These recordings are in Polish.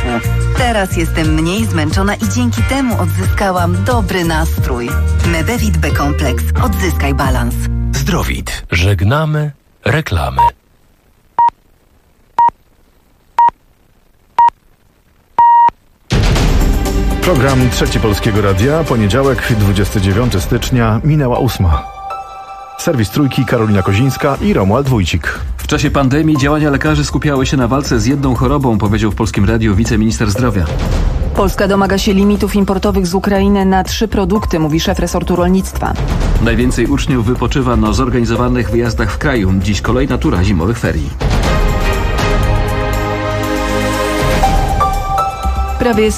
Teraz jestem mniej zmęczona i dzięki temu odzyskałam dobry nastrój. Medevit B-kompleks. Odzyskaj balans. Zdrowit. Żegnamy reklamy. Program Trzeci Polskiego Radia, poniedziałek, 29 stycznia, minęła 8. Serwis Trójki, Karolina Kozińska i Romuald Wójcik. W czasie pandemii działania lekarzy skupiały się na walce z jedną chorobą, powiedział w Polskim Radiu wiceminister zdrowia. Polska domaga się limitów importowych z Ukrainy na 3 produkty, mówi szef resortu rolnictwa. Najwięcej uczniów wypoczywa na zorganizowanych wyjazdach w kraju. Dziś kolejna tura zimowych ferii. Prawie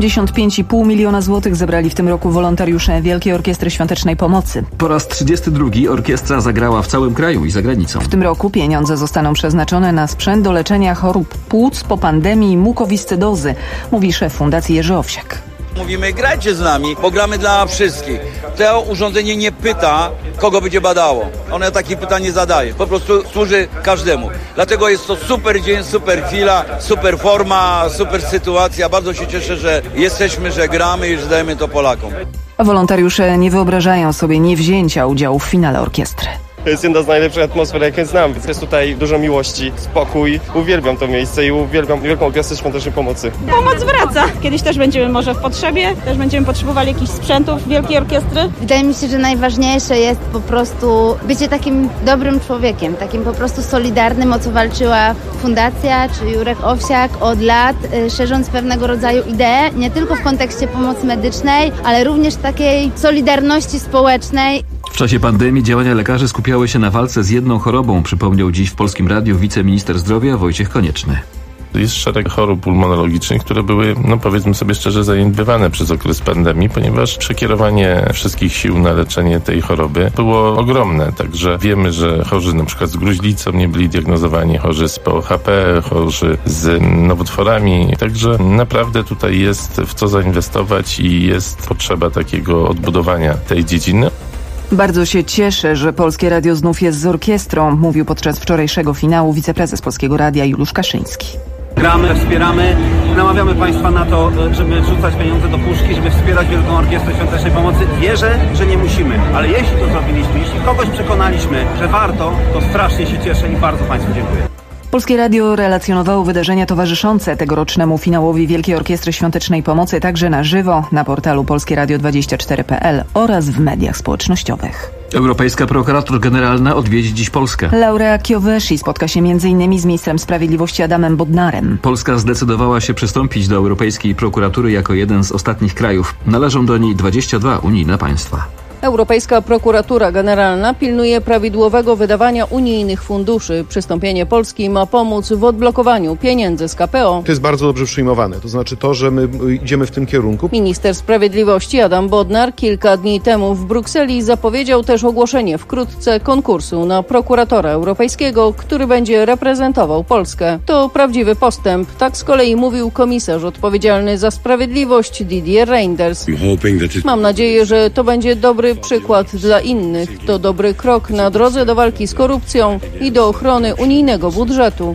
175,5 miliona złotych zebrali w tym roku wolontariusze Wielkiej Orkiestry Świątecznej Pomocy. Po raz 32 orkiestra zagrała w całym kraju i za granicą. W tym roku pieniądze zostaną przeznaczone na sprzęt do leczenia chorób płuc po pandemii mukowiscydozy, mówi szef Fundacji Jerzy Owsiak. Mówimy, grajcie z nami, bo gramy dla wszystkich. To urządzenie nie pyta, kogo będzie badało. Ono takie pytanie zadaje. Po prostu służy każdemu. Dlatego jest to super dzień, super chwila, super forma, super sytuacja. Bardzo się cieszę, że jesteśmy, że gramy i że dajemy to Polakom. Wolontariusze nie wyobrażają sobie niewzięcia udziału w finale orkiestry. To jest jedna z najlepszych atmosfer, jakie znam. Jest tutaj dużo miłości, spokój. Uwielbiam to miejsce i uwielbiam Wielką Orkiestrę Świątecznej Pomocy. Pomoc wraca. Kiedyś też będziemy może w potrzebie, też będziemy potrzebowali jakichś sprzętów Wielkiej Orkiestry. Wydaje mi się, że najważniejsze jest po prostu bycie takim dobrym człowiekiem, takim po prostu solidarnym, o co walczyła Fundacja czy Jurek Owsiak od lat, szerząc pewnego rodzaju ideę, nie tylko w kontekście pomocy medycznej, ale również takiej solidarności społecznej. W czasie pandemii działania lekarzy skupiały się na walce z jedną chorobą, przypomniał dziś w Polskim Radiu wiceminister zdrowia Wojciech Konieczny. Jest szereg chorób pulmonologicznych, które były, powiedzmy sobie szczerze, zaniedbywane przez okres pandemii, ponieważ przekierowanie wszystkich sił na leczenie tej choroby było ogromne. Także wiemy, że chorzy na przykład z gruźlicą nie byli diagnozowani, chorzy z POHP, chorzy z nowotworami. Także naprawdę tutaj jest w co zainwestować i jest potrzeba takiego odbudowania tej dziedziny. Bardzo się cieszę, że Polskie Radio znów jest z orkiestrą, mówił podczas wczorajszego finału wiceprezes Polskiego Radia Juliusz Kaszyński. Gramy, wspieramy, namawiamy Państwa na to, żeby wrzucać pieniądze do puszki, żeby wspierać Wielką Orkiestrę Świątecznej Pomocy. Wierzę, że nie musimy, ale jeśli to zrobiliśmy, jeśli kogoś przekonaliśmy, że warto, to strasznie się cieszę i bardzo Państwu dziękuję. Polskie Radio relacjonowało wydarzenia towarzyszące tegorocznemu finałowi Wielkiej Orkiestry Świątecznej Pomocy także na żywo na portalu polskieradio24.pl oraz w mediach społecznościowych. Europejska prokurator generalna odwiedzi dziś Polskę. Laura Kövesi spotka się m.in. z ministrem sprawiedliwości Adamem Bodnarem. Polska zdecydowała się przystąpić do Europejskiej Prokuratury jako jeden z ostatnich krajów. Należą do niej 22 unijne państwa. Europejska Prokuratura Generalna pilnuje prawidłowego wydawania unijnych funduszy. Przystąpienie Polski ma pomóc w odblokowaniu pieniędzy z KPO. To jest bardzo dobrze przyjmowane. To znaczy to, że my idziemy w tym kierunku. Minister Sprawiedliwości Adam Bodnar kilka dni temu w Brukseli zapowiedział też ogłoszenie wkrótce konkursu na prokuratora europejskiego, który będzie reprezentował Polskę. To prawdziwy postęp. Tak z kolei mówił komisarz odpowiedzialny za sprawiedliwość Didier Reynders. Mam nadzieję, że to będzie dobry przykład dla innych. To dobry krok na drodze do walki z korupcją i do ochrony unijnego budżetu.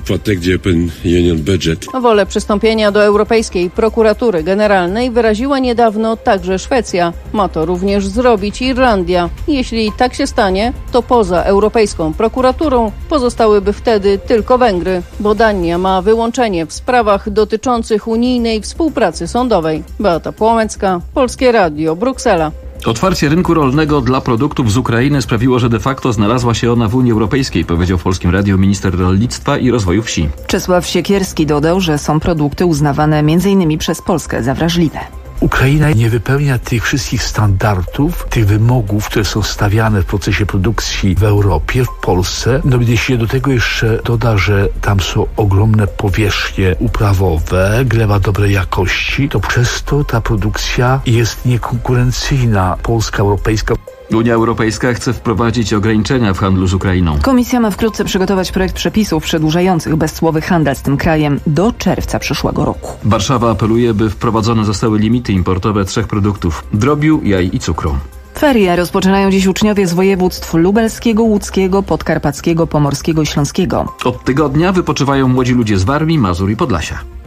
Wolę przystąpienia do Europejskiej Prokuratury Generalnej wyraziła niedawno także Szwecja. Ma to również zrobić Irlandia. Jeśli tak się stanie, to poza Europejską Prokuraturą pozostałyby wtedy tylko Węgry, bo Dania ma wyłączenie w sprawach dotyczących unijnej współpracy sądowej. Beata Płomecka, Polskie Radio, Bruksela. Otwarcie rynku rolnego dla produktów z Ukrainy sprawiło, że de facto znalazła się ona w Unii Europejskiej, powiedział w Polskim Radiu minister rolnictwa i rozwoju wsi. Czesław Siekierski dodał, że są produkty uznawane m.in. przez Polskę za wrażliwe. Ukraina nie wypełnia tych wszystkich standardów, tych wymogów, które są stawiane w procesie produkcji w Europie, w Polsce. No jeśli do tego jeszcze doda, że tam są ogromne powierzchnie uprawowe, gleba dobrej jakości, to przez to ta produkcja jest niekonkurencyjna, polska, europejska. Unia Europejska chce wprowadzić ograniczenia w handlu z Ukrainą. Komisja ma wkrótce przygotować projekt przepisów przedłużających bezcłowy handel z tym krajem do czerwca przyszłego roku. Warszawa apeluje, by wprowadzone zostały limity importowe 3 produktów: drobiu, jaj i cukru. Ferie rozpoczynają dziś uczniowie z województw lubelskiego, łódzkiego, podkarpackiego, pomorskiego i śląskiego. Od tygodnia wypoczywają młodzi ludzie z Warmii, Mazur i Podlasia.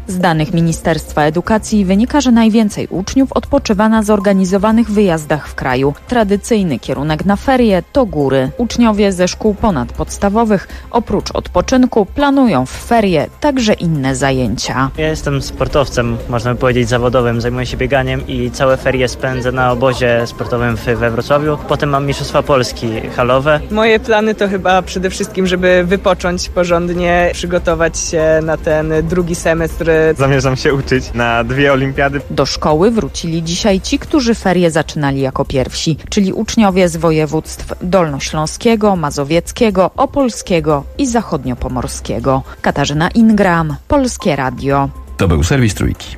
Z danych Ministerstwa Edukacji wynika, że najwięcej uczniów odpoczywa na zorganizowanych wyjazdach w kraju. Tradycyjny kierunek na ferie to góry. Uczniowie ze szkół ponadpodstawowych oprócz odpoczynku planują w ferie także inne zajęcia. Ja jestem sportowcem, można by powiedzieć zawodowym, zajmuję się bieganiem i całe ferie spędzę na obozie sportowym we Wrocławiu. Potem mam Mistrzostwa Polski halowe. Moje plany to chyba przede wszystkim, żeby wypocząć porządnie, przygotować się na ten drugi semestr. Zamierzam się uczyć na 2 olimpiady. Do szkoły wrócili dzisiaj ci, którzy ferie zaczynali jako pierwsi, czyli uczniowie z województw dolnośląskiego, mazowieckiego, opolskiego i zachodniopomorskiego. Katarzyna Ingram, Polskie Radio. To był serwis Trójki.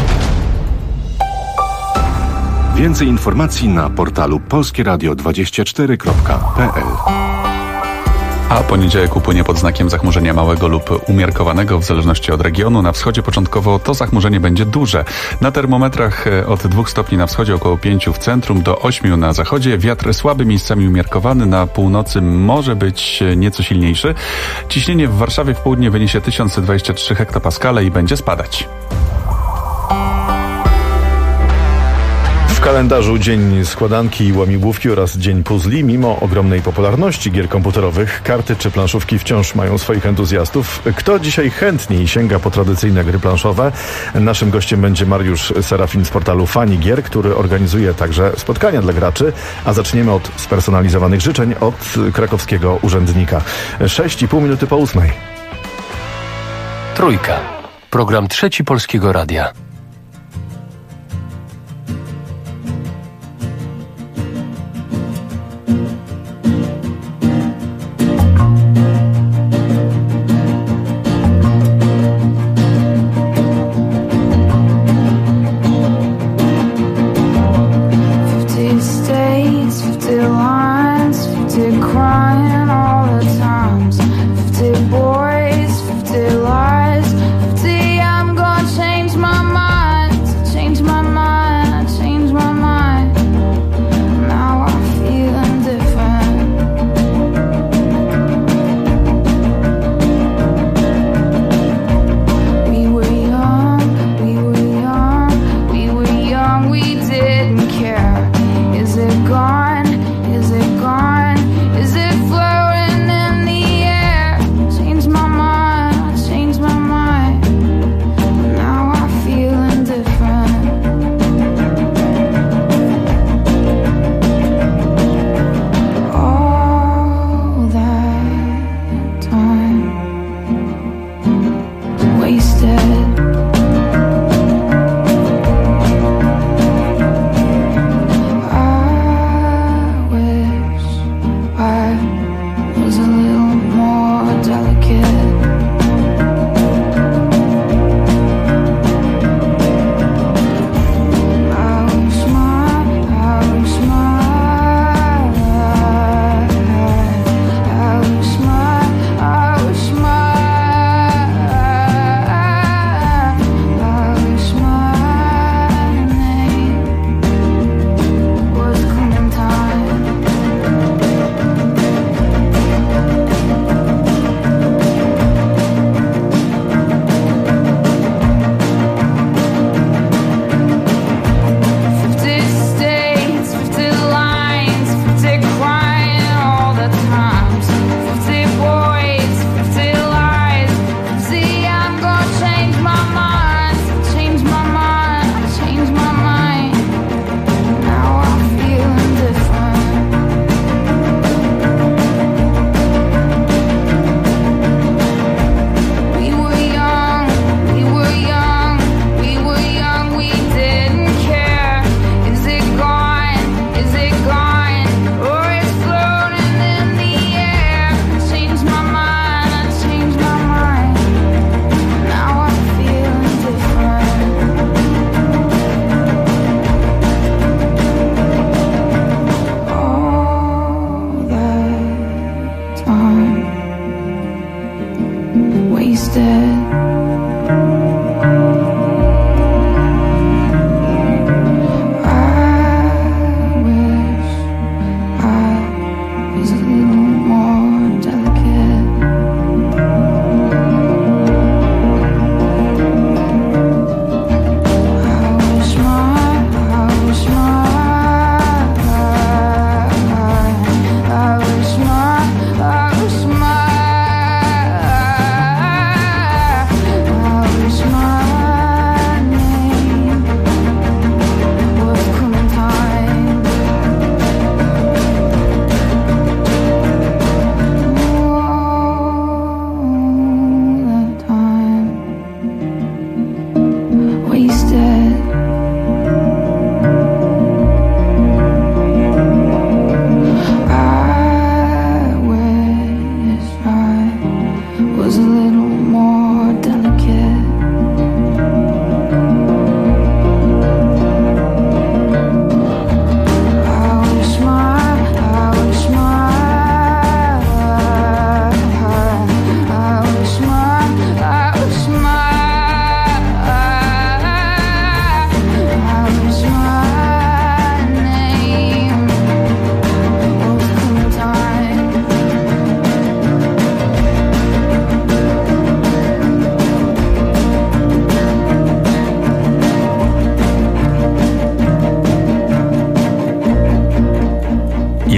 Więcej informacji na portalu polskieradio24.pl. A poniedziałek upłynie pod znakiem zachmurzenia małego lub umiarkowanego w zależności od regionu. Na wschodzie początkowo to zachmurzenie będzie duże. Na termometrach od 2 stopni na wschodzie, około 5 w centrum, do 8 na zachodzie. Wiatr słaby, miejscami umiarkowany. Na północy może być nieco silniejszy. Ciśnienie w Warszawie w południe wyniesie 1023 hektopaskale i będzie spadać. W kalendarzu dzień składanki i łamigłówki oraz dzień puzli. Mimo ogromnej popularności gier komputerowych, karty czy planszówki wciąż mają swoich entuzjastów. Kto dzisiaj chętniej sięga po tradycyjne gry planszowe? Naszym gościem będzie Mariusz Serafin z portalu Fani Gier, który organizuje także spotkania dla graczy. A zaczniemy od spersonalizowanych życzeń od krakowskiego urzędnika. 6,5 minuty po 8. Trójka. Program Trzeci Polskiego Radia. Boys, 50 lies, 50 I'm gonna change my mind.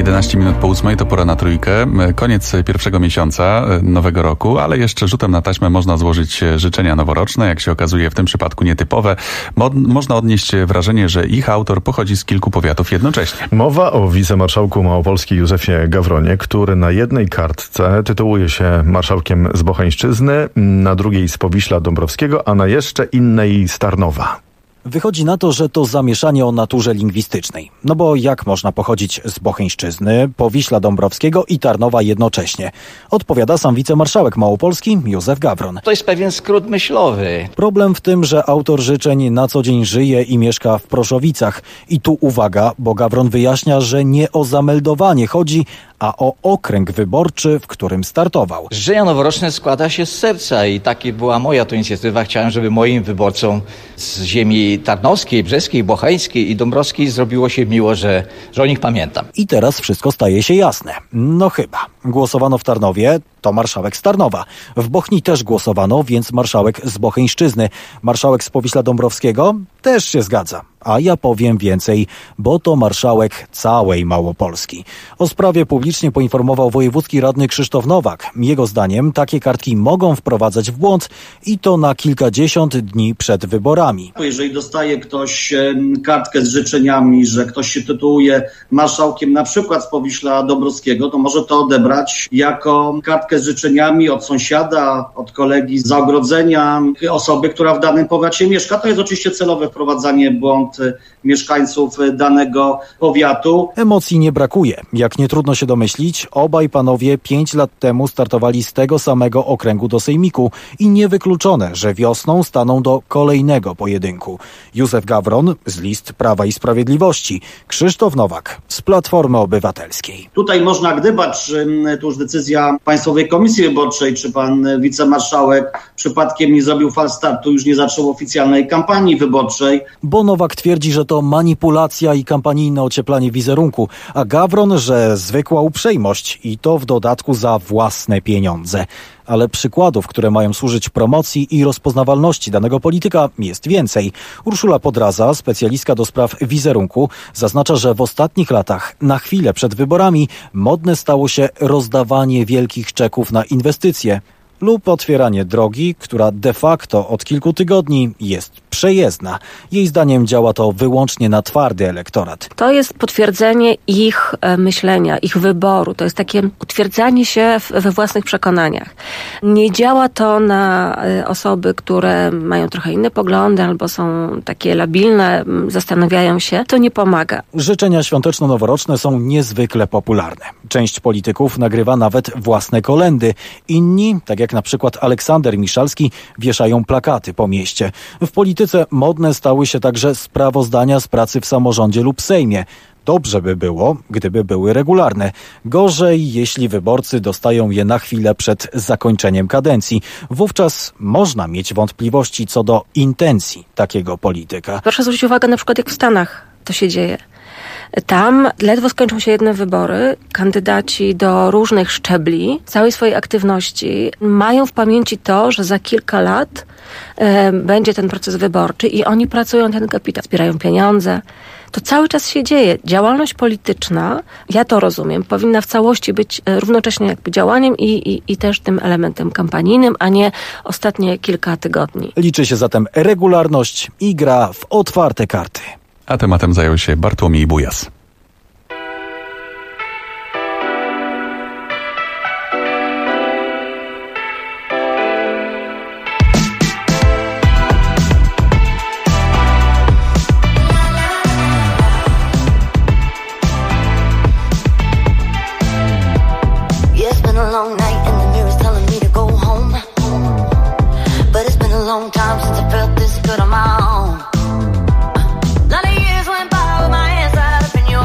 11 minut po 8 to pora na trójkę. Koniec pierwszego miesiąca nowego roku, ale jeszcze rzutem na taśmę można złożyć życzenia noworoczne. Jak się okazuje, w tym przypadku nietypowe. Można odnieść wrażenie, że ich autor pochodzi z kilku powiatów jednocześnie. Mowa o wicemarszałku Małopolski Józefie Gawronie, który na jednej kartce tytułuje się marszałkiem z Bocheńszczyzny, na drugiej z Powiśla Dąbrowskiego, a na jeszcze innej z Tarnowa. Wychodzi na to, że to zamieszanie o naturze lingwistycznej. No bo jak można pochodzić z Bocheńszczyzny, Powiśla Dąbrowskiego i Tarnowa jednocześnie? Odpowiada sam wicemarszałek Małopolski Józef Gawron. To jest pewien skrót myślowy. Problem w tym, że autor życzeń na co dzień żyje i mieszka w Proszowicach. I tu uwaga, bo Gawron wyjaśnia, że nie o zameldowanie chodzi, a o okręg wyborczy, w którym startował. Życzenia noworoczne składa się z serca i taka była moja to inicjatywa. Chciałem, żeby moim wyborcom z ziemi tarnowskiej, brzeskiej, bocheńskiej i dąbrowskiej zrobiło się miło, że o nich pamiętam. I teraz wszystko staje się jasne. No chyba. Głosowano w Tarnowie, to marszałek z Tarnowa. W Bochni też głosowano, więc marszałek z Bocheńszczyzny. Marszałek z Powiśla Dąbrowskiego też się zgadza. A ja powiem więcej, bo to marszałek całej Małopolski. O sprawie publicznie poinformował wojewódzki radny Krzysztof Nowak. Jego zdaniem takie kartki mogą wprowadzać w błąd i to na kilkadziesiąt dni przed wyborami. Jeżeli dostaje ktoś kartkę z życzeniami, że ktoś się tytułuje marszałkiem na przykład z Powiśla Dąbrowskiego, to może to odebrać jako kartkę z życzeniami od sąsiada, od kolegi z ogrodzenia, osoby, która w danym powiacie mieszka. To jest oczywiście celowe wprowadzanie w błąd mieszkańców danego powiatu. Emocji nie brakuje. Jak nie trudno się domyślić, obaj panowie 5 lat temu startowali z tego samego okręgu do sejmiku i niewykluczone, że wiosną staną do kolejnego pojedynku. Józef Gawron z list Prawa i Sprawiedliwości, Krzysztof Nowak z Platformy Obywatelskiej. Tutaj można gdybać, czy to już decyzja Państwowej Komisji Wyborczej, czy pan wicemarszałek przypadkiem nie zrobił falstartu, już nie zaczął oficjalnej kampanii wyborczej. Bo Nowak twierdzi, że to manipulacja i kampanijne ocieplanie wizerunku, a Gawron, że zwykła uprzejmość i to w dodatku za własne pieniądze. Ale przykładów, które mają służyć promocji i rozpoznawalności danego polityka, jest więcej. Urszula Podraza, specjalistka do spraw wizerunku, zaznacza, że w ostatnich latach, na chwilę przed wyborami, modne stało się rozdawanie wielkich czeków na inwestycje lub otwieranie drogi, która de facto od kilku tygodni jest przejezdna. Jej zdaniem działa to wyłącznie na twardy elektorat. To jest potwierdzenie ich myślenia, ich wyboru. To jest takie utwierdzanie się we własnych przekonaniach. Nie działa to na osoby, które mają trochę inne poglądy albo są takie labilne, zastanawiają się. To nie pomaga. Życzenia świąteczno-noworoczne są niezwykle popularne. Część polityków nagrywa nawet własne kolędy. Inni, tak jak na przykład Aleksander Miszalski, wieszają plakaty po mieście. W polityce modne stały się także sprawozdania z pracy w samorządzie lub Sejmie. Dobrze by było, gdyby były regularne. Gorzej, jeśli wyborcy dostają je na chwilę przed zakończeniem kadencji. Wówczas można mieć wątpliwości co do intencji takiego polityka. Proszę zwrócić uwagę na przykład jak w Stanach to się dzieje. Tam ledwo skończą się jedne wybory, kandydaci do różnych szczebli całej swojej aktywności mają w pamięci to, że za kilka lat będzie ten proces wyborczy i oni pracują ten kapitał, zbierają pieniądze. To cały czas się dzieje. Działalność polityczna, ja to rozumiem, powinna w całości być równocześnie jakby działaniem i też tym elementem kampanijnym, a nie ostatnie kilka tygodni. Liczy się zatem regularność i gra w otwarte karty. A tematem zajął się Bartłomiej Bujas. Lot of years went by with my hands tied up in your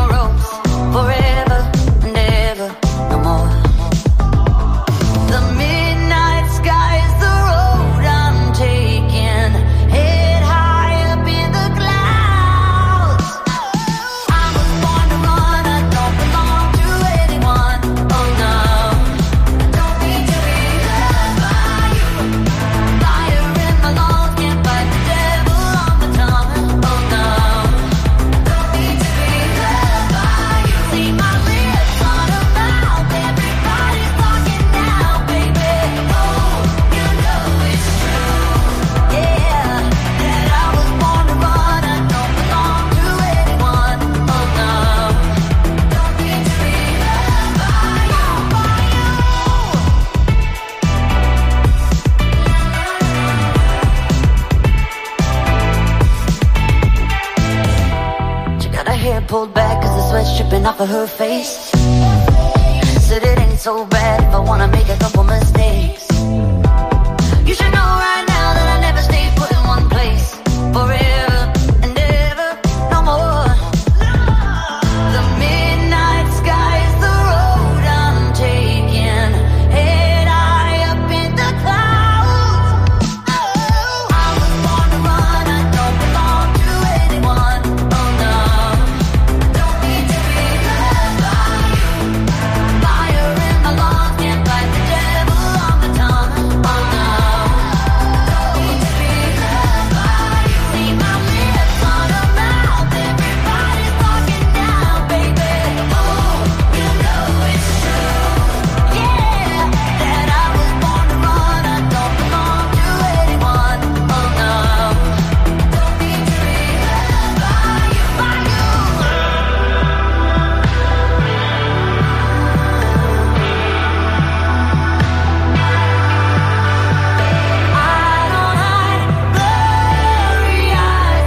pulled back cause the sweat's dripping off of her face. Said it ain't so bad if I wanna make a couple mistakes. You should know right now that I never stay put in one place forever and ever, no more. The midnight sky is the road I'm taking, head high up in the clouds. Oh, I was born to run, I don't belong to anyone. Oh no, don't need to be loved by you. Fire in my lungs, can't fight the devil on the tongue. Oh no, don't need to be loved by you. See my lips on her mouth, everybody's talking now, baby. Oh, you know it's true, yeah, that I was born to run, I don't belong to anyone. Oh no, don't need to be loved by you, by you. I don't hide blurry eyes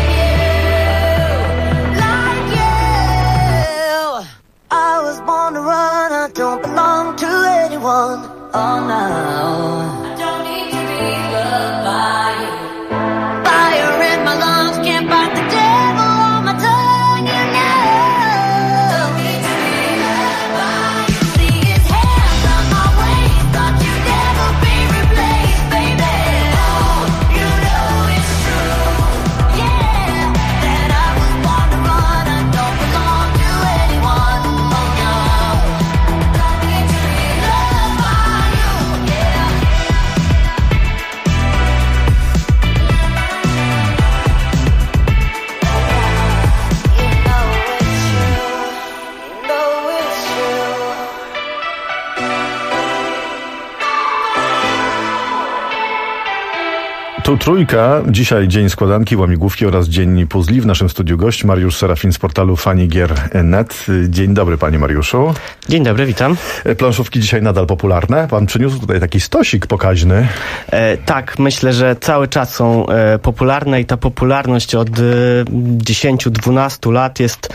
like you. I was born to run, I don't belong to anyone. Oh no, I don't need to be loved by you. Fire in my lungs, can't fight the devil on my tongue, you know. Don't need to be loved by you. See his hands on my waist, thought you'd never be replaced, baby. Oh, you know it's true, yeah, that I was born to run, I don't belong to anyone. Oh no, don't need to be loved by you, yeah. Tu trójka. Dzisiaj dzień składanki, łamigłówki oraz dzień puzli. W naszym studiu gość Mariusz Serafin z portalu fanigier.net. Dzień dobry, panie Mariuszu. Dzień dobry, witam. Planszówki dzisiaj nadal popularne. Pan przyniósł tutaj taki stosik pokaźny. Tak, myślę, że cały czas są popularne i ta popularność od 10-12 lat jest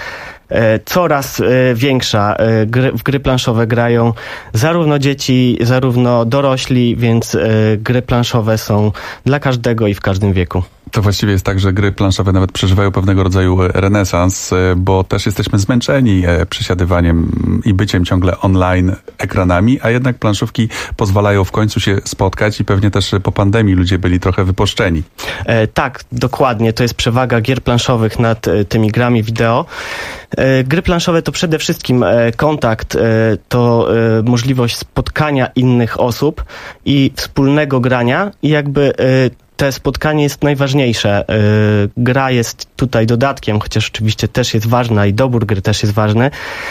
coraz większa. W gry planszowe grają zarówno dzieci, zarówno dorośli, więc gry planszowe są dla każdego i w każdym wieku. To właściwie jest tak, że gry planszowe nawet przeżywają pewnego rodzaju renesans, bo też jesteśmy zmęczeni przesiadywaniem i byciem ciągle online ekranami, a jednak planszówki pozwalają w końcu się spotkać i pewnie też po pandemii ludzie byli trochę wypuszczeni. Tak, dokładnie. To jest przewaga gier planszowych nad tymi grami wideo. Gry planszowe to przede wszystkim kontakt, to możliwość spotkania innych osób i wspólnego grania i jakby te spotkanie jest najważniejsze. Gra jest tutaj dodatkiem, chociaż oczywiście też jest ważna i dobór gry też jest ważny.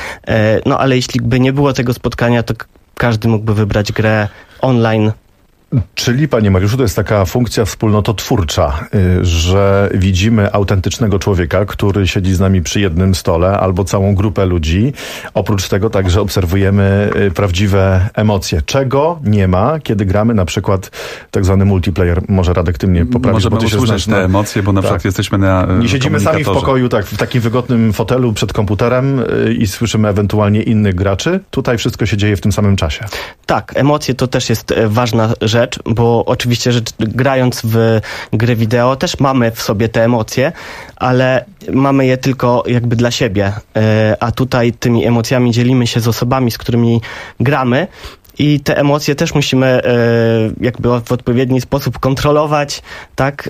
No ale jeśli by nie było tego spotkania, to każdy mógłby wybrać grę online. Czyli, panie Mariuszu, to jest taka funkcja wspólnototwórcza, że widzimy autentycznego człowieka, który siedzi z nami przy jednym stole, albo całą grupę ludzi. Oprócz tego także obserwujemy prawdziwe emocje. Czego nie ma, kiedy gramy na przykład tak zwany multiplayer. Może Radek, ty mnie poprawisz, możemy bo ty się usłyszeć te emocje, bo na przykład jesteśmy na nie siedzimy sami w pokoju, tak, w takim wygodnym fotelu przed komputerem i słyszymy ewentualnie innych graczy. Tutaj wszystko się dzieje w tym samym czasie. Tak, emocje to też jest ważna rzecz, bo oczywiście, że grając w gry wideo też mamy w sobie te emocje, ale mamy je tylko jakby dla siebie, a tutaj tymi emocjami dzielimy się z osobami, z którymi gramy. I te emocje też musimy jakby w odpowiedni sposób kontrolować, tak?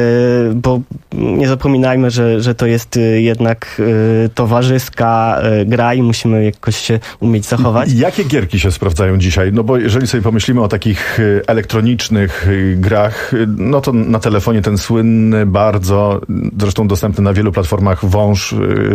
Bo nie zapominajmy, że to jest jednak towarzyska gra i musimy jakoś się umieć zachować. Jakie gierki się sprawdzają dzisiaj? No bo jeżeli sobie pomyślimy o takich elektronicznych grach, no to na telefonie ten słynny, bardzo, zresztą dostępny na wielu platformach wąż,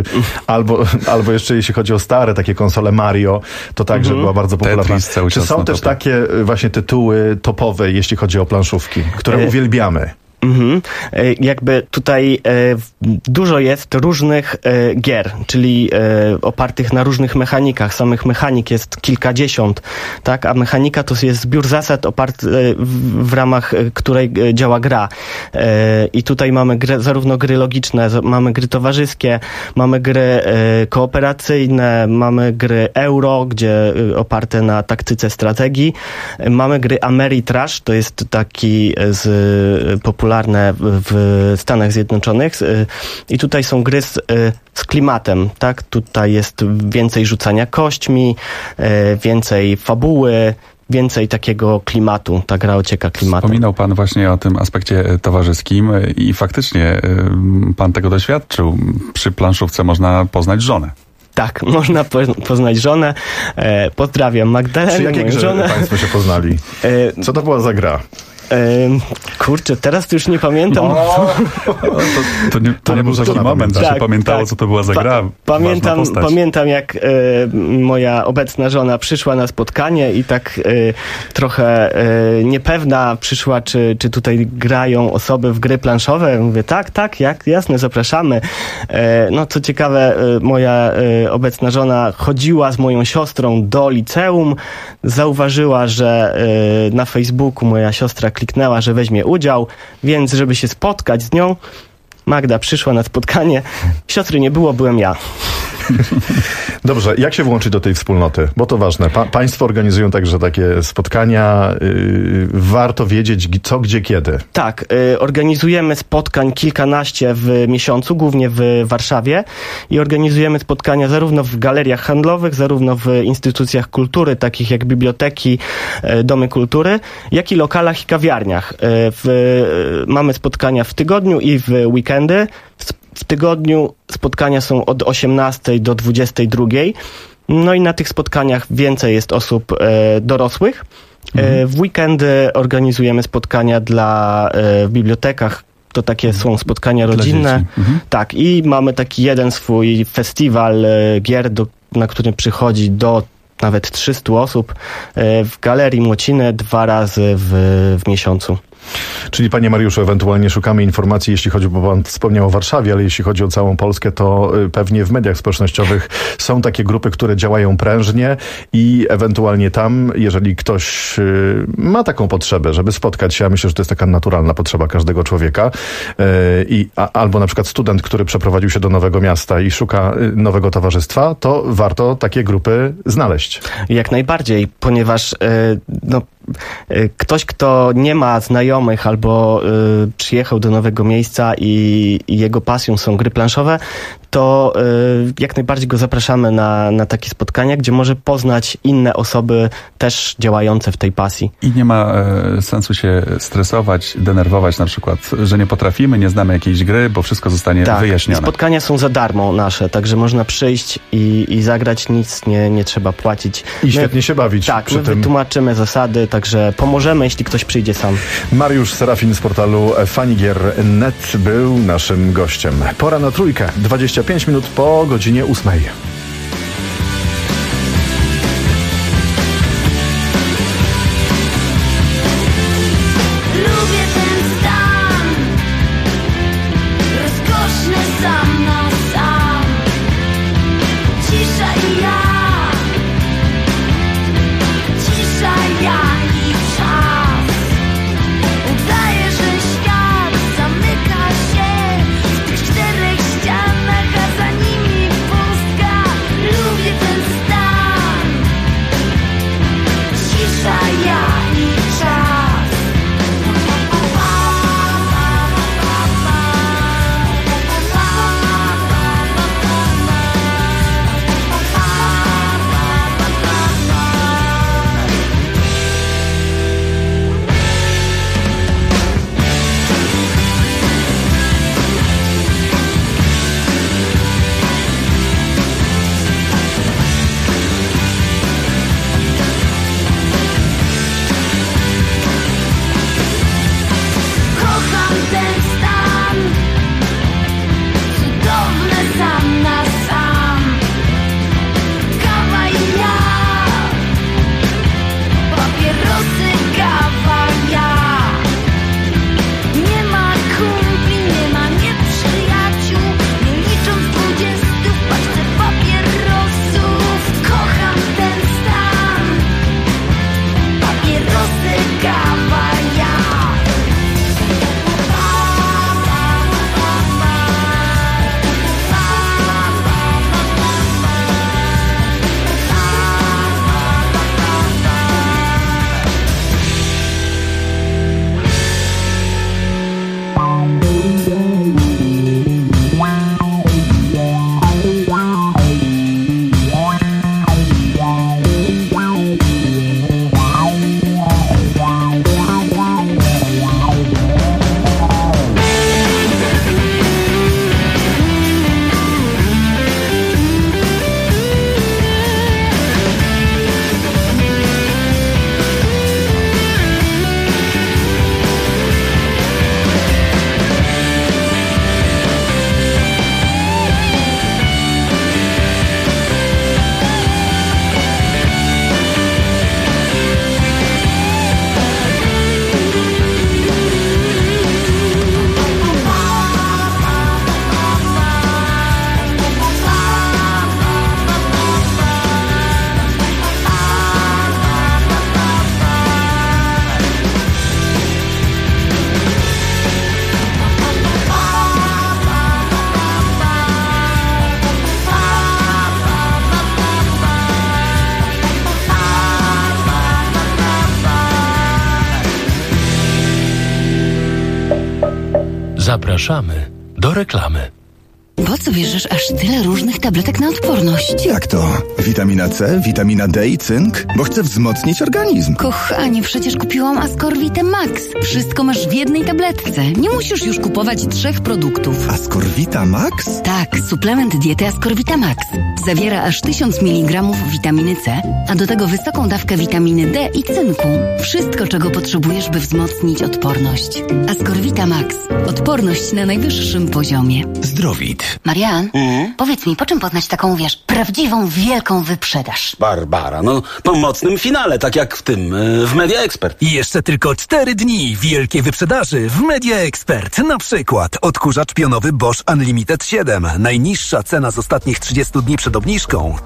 albo jeszcze jeśli chodzi o stare takie konsole Mario, to także była bardzo popularna. Czy są też takie właśnie tytuły topowe, jeśli chodzi o planszówki, które uwielbiamy? Jakby tutaj dużo jest różnych gier, czyli opartych na różnych mechanikach. Samych mechanik jest kilkadziesiąt, tak? A mechanika to jest zbiór zasad oparty w ramach której działa gra. I tutaj mamy zarówno gry logiczne, mamy gry towarzyskie, mamy gry kooperacyjne, mamy gry euro, gdzie oparte na taktyce strategii. Mamy gry Ameritrash, to jest taki popularne w Stanach Zjednoczonych. I tutaj są gry z klimatem, tak? Tutaj jest więcej rzucania kośćmi, więcej fabuły, więcej takiego klimatu. Ta gra ocieka klimatem. Wspominał pan właśnie o tym aspekcie towarzyskim i faktycznie pan tego doświadczył. Przy planszówce można poznać żonę. Tak, można poznać żonę. Pozdrawiam Magdalenę, Przy jakiej grze państwo się poznali? Co to była za gra? Kurczę, teraz to już nie pamiętam. To nie był taki moment, że się pamiętało, co to była za gra. Pamiętam, jak moja obecna żona przyszła na spotkanie i tak trochę niepewna przyszła, czy tutaj grają osoby w gry planszowe. Mówię, tak, jasne, zapraszamy. No, co ciekawe, moja obecna żona chodziła z moją siostrą do liceum, zauważyła, że na Facebooku moja siostra kliknęła, że weźmie udział, więc żeby się spotkać z nią, Magda przyszła na spotkanie. Siostry nie było, byłem ja. Dobrze, jak się włączyć do tej wspólnoty? Bo to ważne. Państwo organizują także takie spotkania. Warto wiedzieć co, gdzie, kiedy. Tak, organizujemy spotkań kilkanaście w miesiącu, głównie w Warszawie i organizujemy spotkania zarówno w galeriach handlowych, zarówno w instytucjach kultury, takich jak biblioteki, domy kultury, jak i lokalach i kawiarniach. Mamy spotkania w tygodniu i w weekendy. W tygodniu spotkania są od 18 do 22. No i na tych spotkaniach więcej jest osób dorosłych. W weekendy organizujemy spotkania w bibliotekach. To takie są spotkania rodzinne. Tak, i mamy taki jeden swój festiwal gier, na który przychodzi do nawet 300 osób w Galerii Młociny 2 razy w miesiącu. Czyli panie Mariuszu, ewentualnie szukamy informacji, jeśli chodzi, bo pan wspomniał o Warszawie, ale jeśli chodzi o całą Polskę, to pewnie w mediach społecznościowych są takie grupy, które działają prężnie i ewentualnie tam, jeżeli ktoś ma taką potrzebę, żeby spotkać się, a myślę, że to jest taka naturalna potrzeba każdego człowieka, albo na przykład student, który przeprowadził się do nowego miasta i szuka nowego towarzystwa, to warto takie grupy znaleźć. Jak najbardziej, ponieważ ktoś, kto nie ma znajomych albo przyjechał do nowego miejsca i jego pasją są gry planszowe, to jak najbardziej go zapraszamy na takie spotkania, gdzie może poznać inne osoby też działające w tej pasji. I nie ma sensu się stresować, denerwować na przykład, że nie potrafimy, nie znamy jakiejś gry, bo wszystko zostanie wyjaśnione. Spotkania są za darmo nasze, także można przyjść i zagrać, nic nie trzeba płacić. I świetnie się bawić. Tak, my wytłumaczymy zasady, także pomożemy, jeśli ktoś przyjdzie sam. Mariusz Serafin z portalu Fanigier.net był naszym gościem. Pora na trójkę. 25 minut po godzinie 8. Zamyka się w tych 4 ścianach, a za nimi pustka. Zapraszamy do reklamy. Po co bierzesz aż tyle różnych tabletek na odporność? Jak to? Witamina C, witamina D i cynk? Bo chcę wzmocnić organizm. Kochanie, przecież kupiłam Ascorvitę Max. Wszystko masz w jednej tabletce. Nie musisz już kupować 3 produktów. Ascorvita Max? Tak, suplement diety Ascorvita Max. Zawiera aż 1000 mg witaminy C, a do tego wysoką dawkę witaminy D i cynku. Wszystko, czego potrzebujesz, by wzmocnić odporność. Ascorvita Max. Odporność na najwyższym poziomie. Zdrowit. Marian, powiedz mi, po czym poznać taką, prawdziwą, wielką wyprzedaż? Barbara, po mocnym finale, tak jak w Media Expert. I jeszcze tylko 4 dni wielkiej wyprzedaży w Media Expert. Na przykład odkurzacz pionowy Bosch Unlimited 7. Najniższa cena z ostatnich 30 dni przed obniżką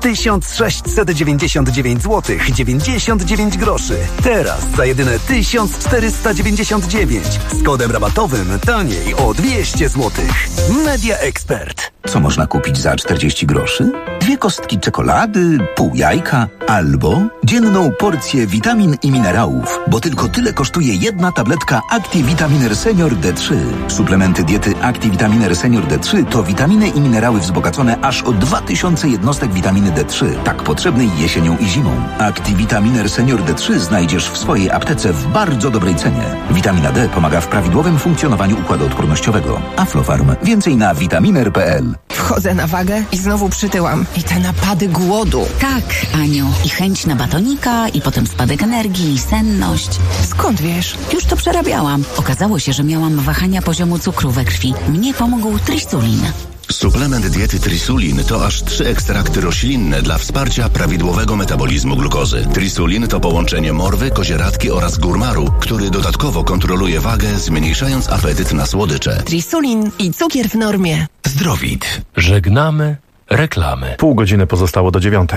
1699 zł 99 groszy. Teraz za jedyne 1499. Z kodem rabatowym taniej o 200 zł. Media Expert. Co można kupić za 40 groszy? 2 kostki czekolady, pół jajka albo dzienną porcję witamin i minerałów, bo tylko tyle kosztuje jedna tabletka Activitaminer Senior D3. Suplementy diety Activitaminer Senior D3 to witaminy i minerały wzbogacone aż o 2000 jednostek witaminy D3, tak potrzebnej jesienią i zimą. Activitaminer Senior D3 znajdziesz w swojej aptece w bardzo dobrej cenie. Witamina D pomaga w prawidłowym funkcjonowaniu układu odpornościowego. Aflofarm. Więcej na vitaminer.pl. Wchodzę na wagę i znowu przytyłam. I te napady głodu. Tak, Aniu. I chęć na batonika, i potem spadek energii, i senność. Skąd wiesz? Już to przerabiałam. Okazało się, że miałam wahania poziomu cukru we krwi. Mnie pomógł Trisulin. Suplement diety Trisulin to aż 3 ekstrakty roślinne dla wsparcia prawidłowego metabolizmu glukozy. Trisulin to połączenie morwy, kozieradki oraz górmaru, który dodatkowo kontroluje wagę, zmniejszając apetyt na słodycze. Trisulin i cukier w normie. Zdrowit. Żegnamy reklamy. Pół godziny pozostało do 9.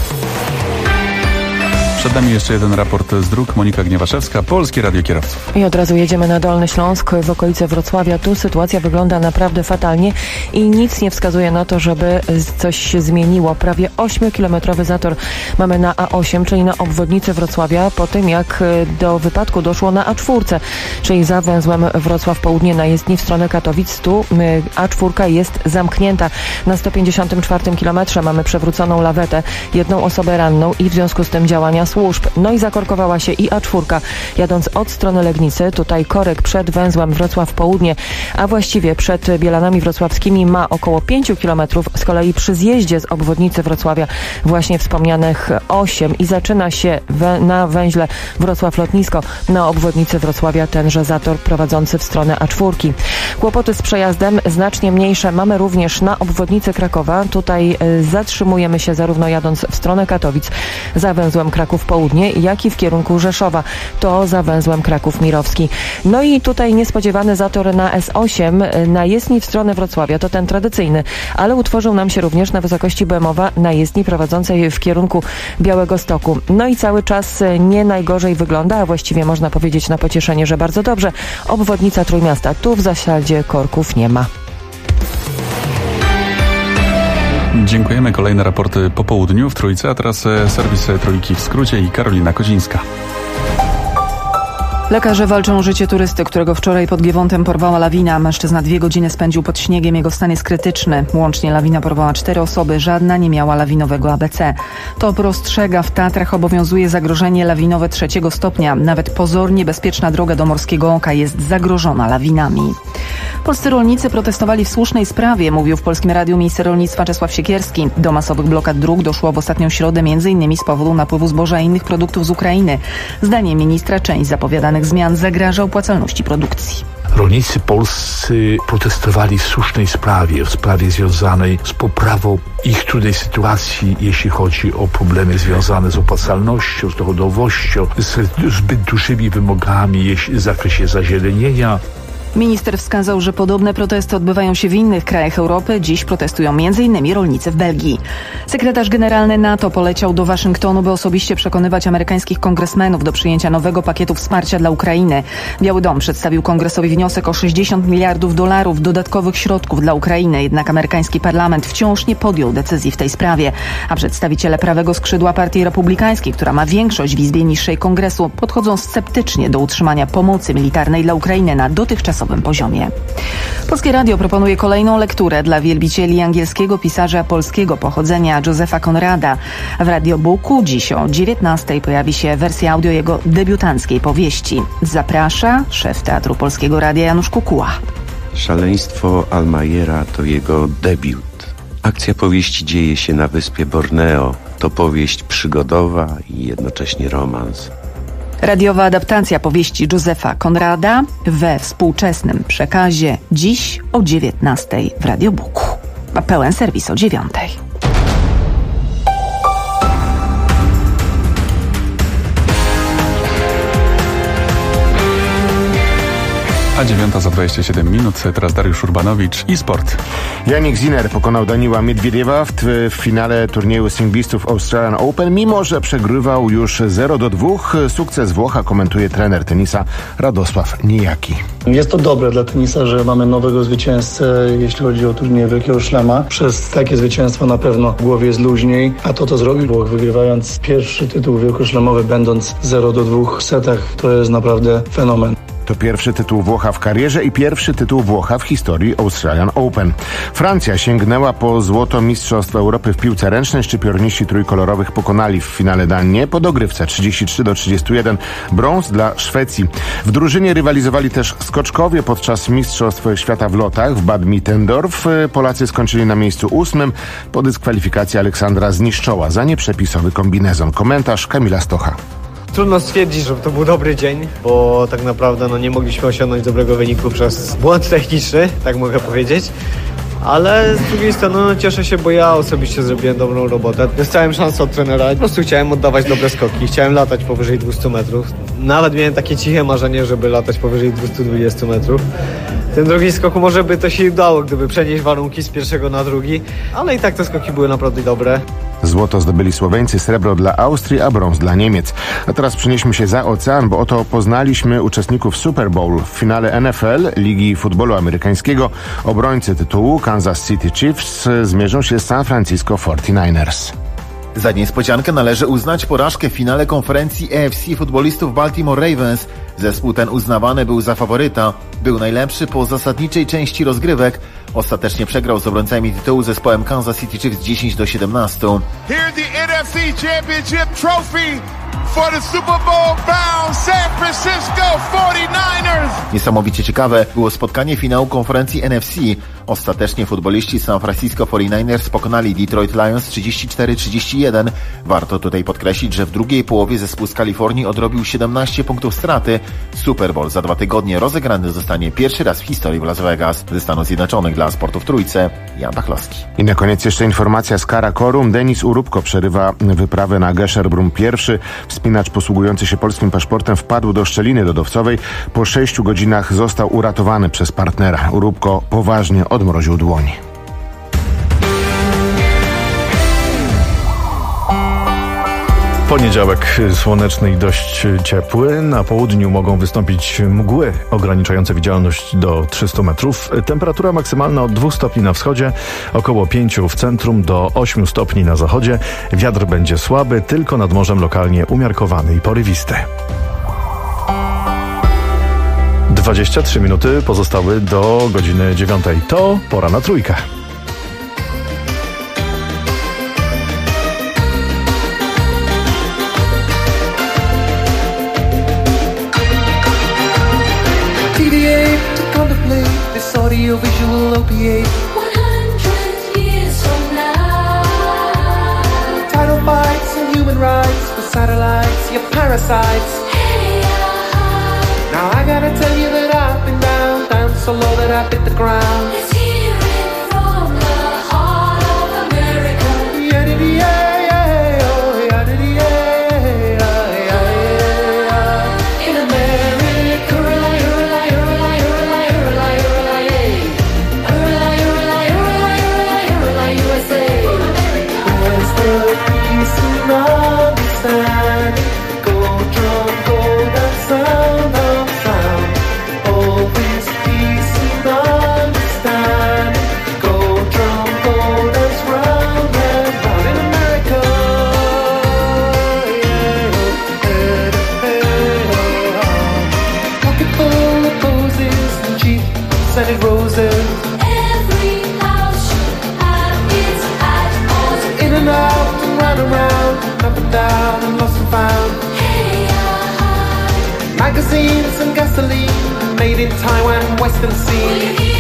Przed nami jeszcze jeden raport z dróg. Monika Gniewaszewska, Polskie Radio Kierowców. I od razu jedziemy na Dolny Śląsk, w okolice Wrocławia. Tu sytuacja wygląda naprawdę fatalnie i nic nie wskazuje na to, żeby coś się zmieniło. Prawie 8-kilometrowy zator mamy na A8, czyli na obwodnicy Wrocławia, po tym jak do wypadku doszło na A4, czyli za węzłem Wrocław Południe na jezdni w stronę Katowic. Tu A4 jest zamknięta. Na 154 kilometrze mamy przewróconą lawetę, 1 osobę ranną i w związku z tym działania służb. No i zakorkowała się i A4, jadąc od strony Legnicy. Tutaj korek przed węzłem Wrocław Południe, a właściwie przed Bielanami Wrocławskimi ma około 5 km. Z kolei przy zjeździe z obwodnicy Wrocławia właśnie wspomnianych 8 i zaczyna się na węźle Wrocław Lotnisko. Na obwodnicy Wrocławia tenże zator prowadzący w stronę A4. Kłopoty z przejazdem znacznie mniejsze mamy również na obwodnicy Krakowa. Tutaj zatrzymujemy się zarówno jadąc w stronę Katowic za węzłem Kraków Południe, jak i w kierunku Rzeszowa. To za węzłem Kraków Mirowski. No i tutaj niespodziewany zator na S8 na jezdni w stronę Wrocławia. To ten tradycyjny, ale utworzył nam się również na wysokości Bemowa na jezdni prowadzącej w kierunku Białegostoku. No i cały czas nie najgorzej wygląda, a właściwie można powiedzieć na pocieszenie, że bardzo dobrze. Obwodnica Trójmiasta. Tu w zasadzie korków nie ma. Dziękujemy. Kolejne raporty po południu w Trójce, a teraz serwis Trójki w skrócie i Karolina Kozińska. Lekarze walczą o życie turysty, którego wczoraj pod Giewontem porwała lawina. Mężczyzna 2 godziny spędził pod śniegiem, jego stan jest krytyczny. Łącznie lawina porwała 4 osoby, żadna nie miała lawinowego ABC. TOPR ostrzega, w Tatrach obowiązuje zagrożenie lawinowe 3 stopnia. Nawet pozornie bezpieczna droga do Morskiego Oka jest zagrożona lawinami. Polscy rolnicy protestowali w słusznej sprawie, mówił w Polskim Radiu minister rolnictwa Czesław Siekierski. Do masowych blokad dróg doszło w ostatnią środę m.in. z powodu napływu zboża i innych produktów z Ukrainy. Zdaniem ministra część zapowiadanych zmian zagraża opłacalności produkcji. Rolnicy polscy protestowali w słusznej sprawie, w sprawie związanej z poprawą ich trudnej sytuacji, jeśli chodzi o problemy związane z opłacalnością, z dochodowością, z zbyt dużymi wymogami w zakresie zazielenienia. Minister wskazał, że podobne protesty odbywają się w innych krajach Europy. Dziś protestują m.in. rolnicy w Belgii. Sekretarz generalny NATO poleciał do Waszyngtonu, by osobiście przekonywać amerykańskich kongresmenów do przyjęcia nowego pakietu wsparcia dla Ukrainy. Biały Dom przedstawił kongresowi wniosek o $60 miliardów dodatkowych środków dla Ukrainy. Jednak amerykański parlament wciąż nie podjął decyzji w tej sprawie. A przedstawiciele prawego skrzydła Partii Republikańskiej, która ma większość w Izbie Niższej Kongresu, podchodzą sceptycznie do utrzymania pomocy militarnej dla Ukrainy na dotychczasowych klasowym poziomie. Polskie Radio proponuje kolejną lekturę dla wielbicieli angielskiego pisarza polskiego pochodzenia Josepha Conrada. W Radiobooku dziś o 19:00 pojawi się wersja audio jego debiutanckiej powieści. Zaprasza szef Teatru Polskiego Radia Janusz Kukuła. Szaleństwo Almayera to jego debiut. Akcja powieści dzieje się na wyspie Borneo. To powieść przygodowa i jednocześnie romans. Radiowa adaptacja powieści Josepha Conrada we współczesnym przekazie dziś o 19:00 w Radiobooku. A pełen serwis o 9:00. A 9:00 za 27 minut. Teraz Dariusz Urbanowicz i sport. Jannik Sinner pokonał Daniila Miedwiediewa w finale turnieju singlistów Australian Open, mimo że przegrywał już 0-2. Sukces Włocha komentuje trener tenisa Radosław Nijaki. Jest to dobre dla tenisa, że mamy nowego zwycięzcę, jeśli chodzi o turniej Wielkiego Szlema. Przez takie zwycięstwo na pewno w głowie jest luźniej, a to zrobił Włoch, wygrywając pierwszy tytuł wielkoszlemowy, będąc 0-2 w setach. To jest naprawdę fenomen. To pierwszy tytuł Włocha w karierze i pierwszy tytuł Włocha w historii Australian Open. Francja sięgnęła po złoto Mistrzostw Europy w piłce ręcznej. Szczypiorniści trójkolorowych pokonali w finale Danię po dogrywce 33-31. Brąz dla Szwecji. W drużynie rywalizowali też skoczkowie podczas Mistrzostw Świata w lotach w Bad Mittendorf. Polacy skończyli na miejscu 8. Po dyskwalifikacji Aleksandra Zniszczoła za nieprzepisowy kombinezon. Komentarz Kamila Stocha. Trudno stwierdzić, że to był dobry dzień, bo tak naprawdę nie mogliśmy osiągnąć dobrego wyniku przez błąd techniczny, tak mogę powiedzieć. Ale z drugiej strony cieszę się, bo ja osobiście zrobiłem dobrą robotę. Dostałem szansę od trenera, po prostu chciałem oddawać dobre skoki, chciałem latać powyżej 200 metrów. Nawet miałem takie ciche marzenie, żeby latać powyżej 220 metrów. Ten drugi skok może by to się udało, gdyby przenieść warunki z pierwszego na drugi, ale i tak te skoki były naprawdę dobre. Złoto zdobyli Słoweńcy, srebro dla Austrii, a brąz dla Niemiec. A teraz przenieśmy się za ocean, bo oto poznaliśmy uczestników Super Bowl. W finale NFL, Ligi Futbolu Amerykańskiego, obrońcy tytułu Kansas City Chiefs zmierzą się z San Francisco 49ers. Za niespodziankę należy uznać porażkę w finale konferencji AFC futbolistów Baltimore Ravens. Zespół ten uznawany był za faworyta. Był najlepszy po zasadniczej części rozgrywek. Ostatecznie przegrał z obrońcami tytułu zespołem Kansas City Chiefs 10-17. Here the NFC Championship trophy for the Super Bowl bound San Francisco 49ers. Niesamowicie ciekawe było spotkanie finału konferencji NFC. Ostatecznie futboliści San Francisco 49ers pokonali Detroit Lions 34-31. Warto tutaj podkreślić, że w drugiej połowie zespół z Kalifornii odrobił 17 punktów straty. Super Bowl za 2 tygodnie rozegrany zostanie pierwszy raz w historii w Las Vegas. Ze Stanów Zjednoczonych dla Sportu w Trójce, Jan Pachlowski. I na koniec jeszcze informacja z Karakorum. Denis Urubko przerywa wyprawę na Gesherbrum I. Wspinacz posługujący się polskim paszportem wpadł do szczeliny lodowcowej. Po 6 godzinach został uratowany przez partnera. Urubko poważnie odmroził dłoń. Poniedziałek słoneczny i dość ciepły. Na południu mogą wystąpić mgły ograniczające widzialność do 300 metrów. Temperatura maksymalna od 2 stopni na wschodzie, około 5 w centrum, do 8 stopni na zachodzie. Wiatr będzie słaby, tylko nad morzem lokalnie umiarkowany i porywisty. 23 minuty pozostały do godziny 9. To pora na trójkę. Audiovisual opiate 100 years from now. Tidal bites and human rights for satellites, your parasites. Hey, now I gotta tell you that I've been down so low that I hit the ground. Let's hear it from the heart of America. Yeah. Sound. All this peace and understand. in Taiwan, Western Sea.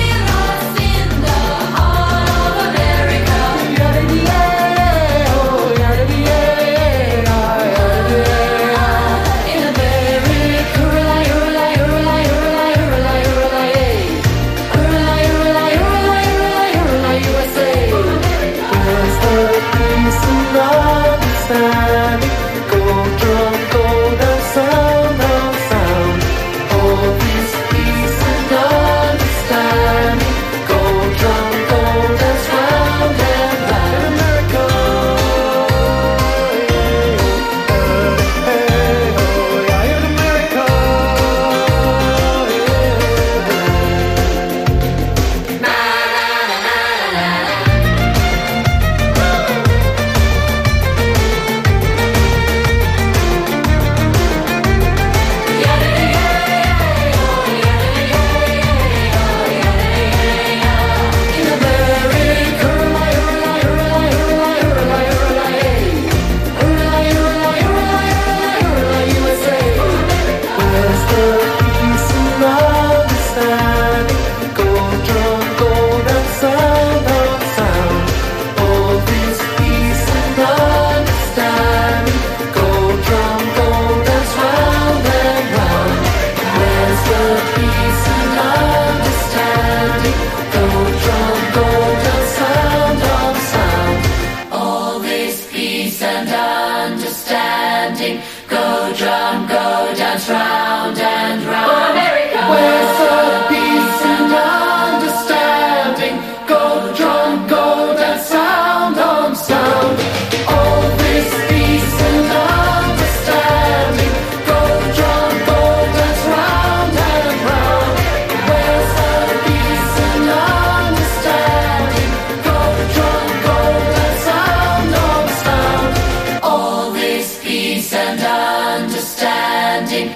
understanding.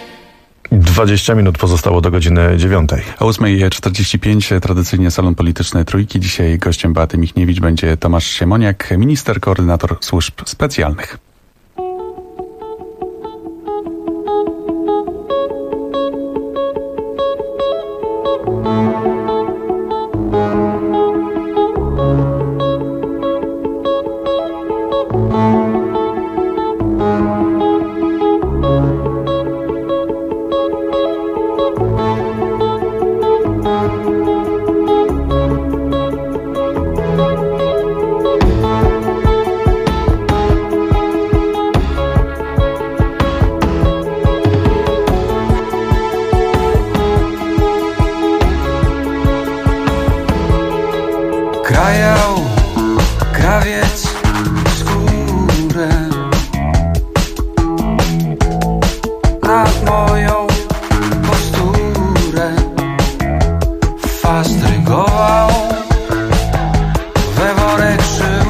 20 minut pozostało do godziny 9. O 8:45 tradycyjnie salon polityczny Trójki. Dzisiaj gościem Beaty Michniewicz będzie Tomasz Siemoniak, minister, koordynator służb specjalnych. Krajał krawiec skórę nad moją posturę, fastrygował, we worek szył,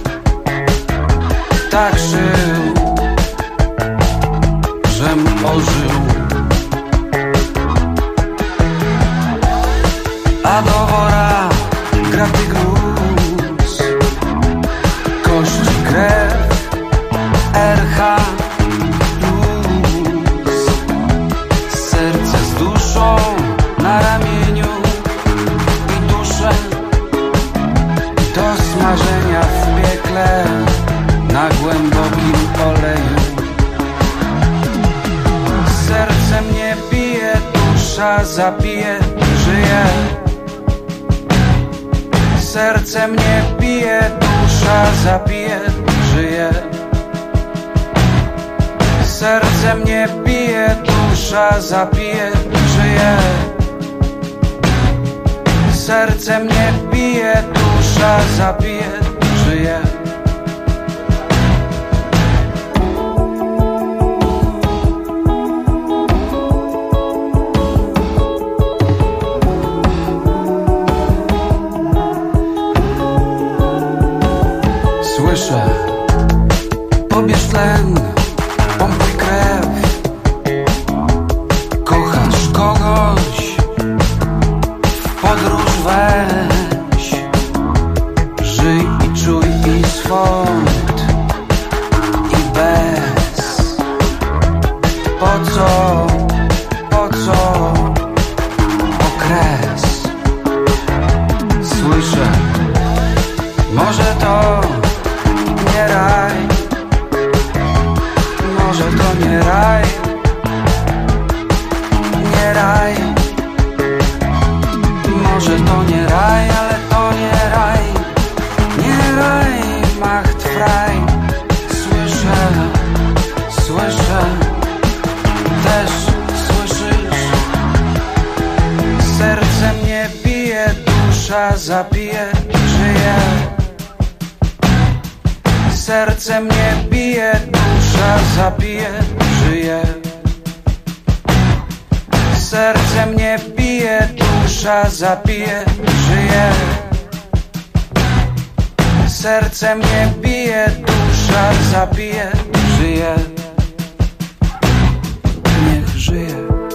tak szył, żem ożył, a do wora graty gruz, kości, krew, RH plus, serce z duszą na ramieniu i duszę do smażenia w piekle na głębokim oleju. Serce mnie bije, dusza zabije, żyje. Serce mnie bije, dusza zabije, żyje. Serce mnie bije, dusza zabije, żyje. Serce mnie bije, dusza zabije, żyje. Słyszę, pobierz tlen, pompuj krew. Kochasz kogoś, w podróż weź. Żyj i czuj i swąd i bez. Po co, Może to nie raj, może to nie raj, nie raj. Może to nie raj, ale to nie raj, nie raj, macht frei. Słyszę, też słyszysz. Serce mnie bije, dusza zabije, żyje. Serce mnie bije, dusza zabije, żyje. Serce mnie bije, dusza zabije, żyje. Serce mnie bije, dusza zabije, żyje. Niech żyje.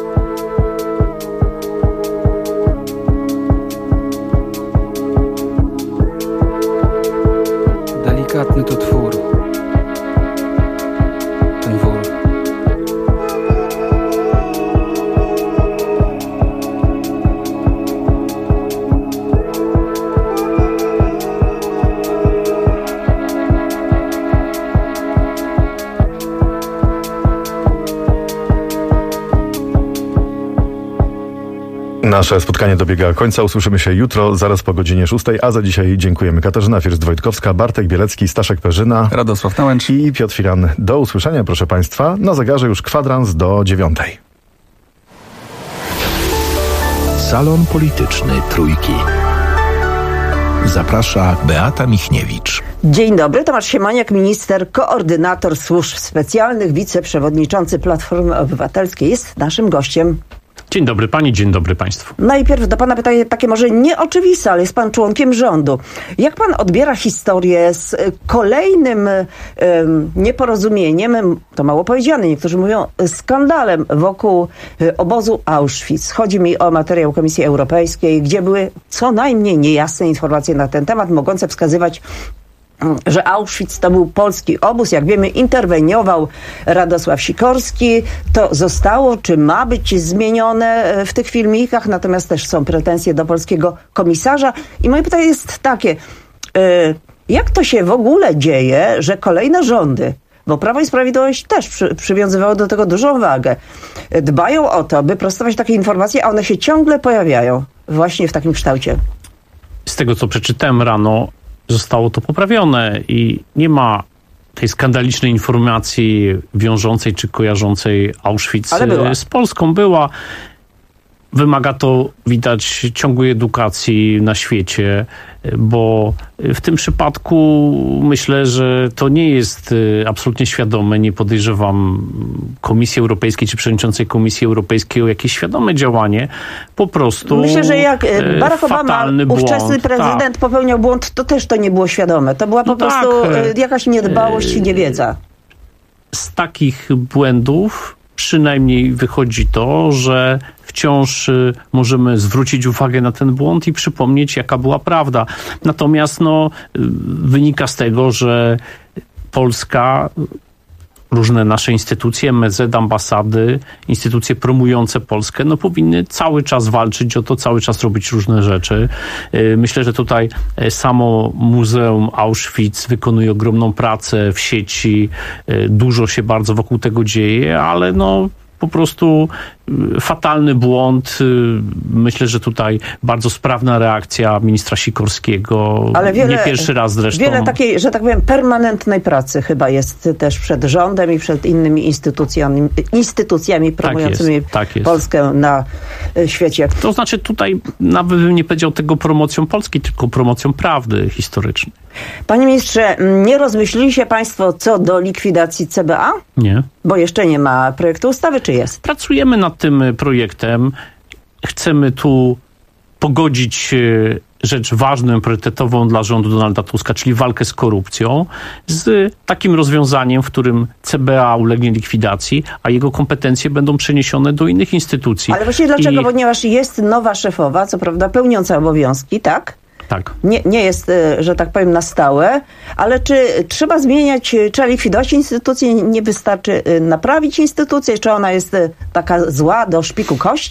Delikatny to twór. Ten wór. Nasze spotkanie dobiega końca. Usłyszymy się jutro, zaraz po godzinie 6, a za dzisiaj dziękujemy. Katarzyna First-Wojtkowska, Bartek Bielecki, Staszek Perzyna, Radosław Nałęcz i Piotr Firan. Do usłyszenia, proszę Państwa. Na zegarze już kwadrans do 9. Salon Polityczny Trójki. Zaprasza Beata Michniewicz. Dzień dobry, Tomasz Siemoniak, minister, koordynator służb specjalnych, wiceprzewodniczący Platformy Obywatelskiej jest naszym gościem. Dzień dobry pani, dzień dobry państwu. Najpierw do pana pytanie takie może nieoczywiste, ale jest pan członkiem rządu. Jak pan odbiera historię z kolejnym nieporozumieniem, to mało powiedziane, niektórzy mówią skandalem wokół obozu Auschwitz. Chodzi mi o materiał Komisji Europejskiej, gdzie były co najmniej niejasne informacje na ten temat, mogące wskazywać, że Auschwitz to był polski obóz. Jak wiemy, interweniował Radosław Sikorski. To zostało, czy ma być zmienione w tych filmikach, natomiast też są pretensje do polskiego komisarza. I moje pytanie jest takie, jak to się w ogóle dzieje, że kolejne rządy, bo Prawo i Sprawiedliwość też przywiązywało do tego dużą wagę, dbają o to, by prostować takie informacje, a one się ciągle pojawiają właśnie w takim kształcie? Z tego, co przeczytałem rano, zostało to poprawione i nie ma tej skandalicznej informacji wiążącej czy kojarzącej Auschwitz z Polską. Była. Wymaga to, widać, ciągłej edukacji na świecie, bo w tym przypadku myślę, że to nie jest absolutnie świadome. Nie podejrzewam Komisji Europejskiej czy przewodniczącej Komisji Europejskiej o jakieś świadome działanie. Po prostu myślę, że jak Barack Obama, ówczesny prezydent, popełniał błąd, to też to nie było świadome. To była po prostu jakaś niedbałość i niewiedza. Z takich błędów przynajmniej wychodzi to, że wciąż możemy zwrócić uwagę na ten błąd i przypomnieć, jaka była prawda. Natomiast wynika z tego, że Polska, różne nasze instytucje, MSZ, ambasady, instytucje promujące Polskę, powinny cały czas walczyć o to, cały czas robić różne rzeczy. Myślę, że tutaj samo Muzeum Auschwitz wykonuje ogromną pracę w sieci. Dużo się bardzo wokół tego dzieje, ale po prostu fatalny błąd. Myślę, że tutaj bardzo sprawna reakcja ministra Sikorskiego. Ale nie pierwszy raz zresztą. Wiele takiej, że tak powiem, permanentnej pracy chyba jest też przed rządem i przed innymi instytucjami promującymi Polskę na świecie. To znaczy tutaj nawet bym nie powiedział tego promocją Polski, tylko promocją prawdy historycznej. Panie ministrze, nie rozmyślili się państwo co do likwidacji CBA? Nie. Bo jeszcze nie ma projektu ustawy, czy jest? Pracujemy nad tym projektem. Chcemy tu pogodzić rzecz ważną, priorytetową dla rządu Donalda Tuska, czyli walkę z korupcją, z takim rozwiązaniem, w którym CBA ulegnie likwidacji, a jego kompetencje będą przeniesione do innych instytucji. Ale właśnie dlaczego? Ponieważ jest nowa szefowa, co prawda pełniąca obowiązki, tak? Tak. Nie jest, że tak powiem, na stałe, ale czy trzeba zmieniać, trzeba likwidować instytucję, nie wystarczy naprawić instytucję, czy ona jest taka zła do szpiku kości?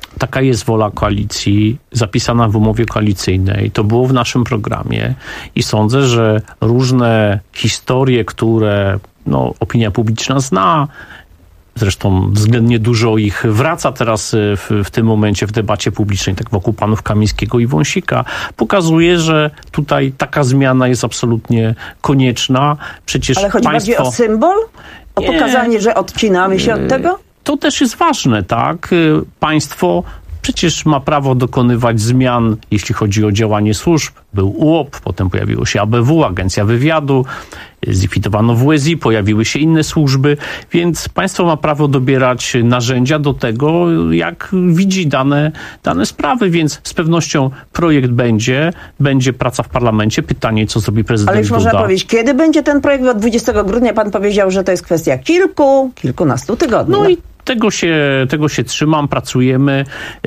Taka jest wola koalicji, zapisana w umowie koalicyjnej. To było w naszym programie i sądzę, że różne historie, które opinia publiczna zna, zresztą względnie dużo ich wraca teraz w tym momencie w debacie publicznej, tak wokół panów Kamińskiego i Wąsika, pokazuje, że tutaj taka zmiana jest absolutnie konieczna. Przecież ale chodzi bardziej o symbol? O pokazanie, że odcinamy się od tego? To też jest ważne, tak? Państwo przecież ma prawo dokonywać zmian, jeśli chodzi o działanie służb. Był UOP, potem pojawiło się ABW, Agencja Wywiadu, zlikwidowano WSI, pojawiły się inne służby, więc państwo ma prawo dobierać narzędzia do tego, jak widzi dane sprawy, więc z pewnością projekt będzie praca w parlamencie. Pytanie, co zrobi prezydent Ale już Duda. można powiedzieć, kiedy będzie ten projekt? Od 20 grudnia pan powiedział, że to jest kwestia kilkunastu tygodni. No i tego się trzymam, pracujemy.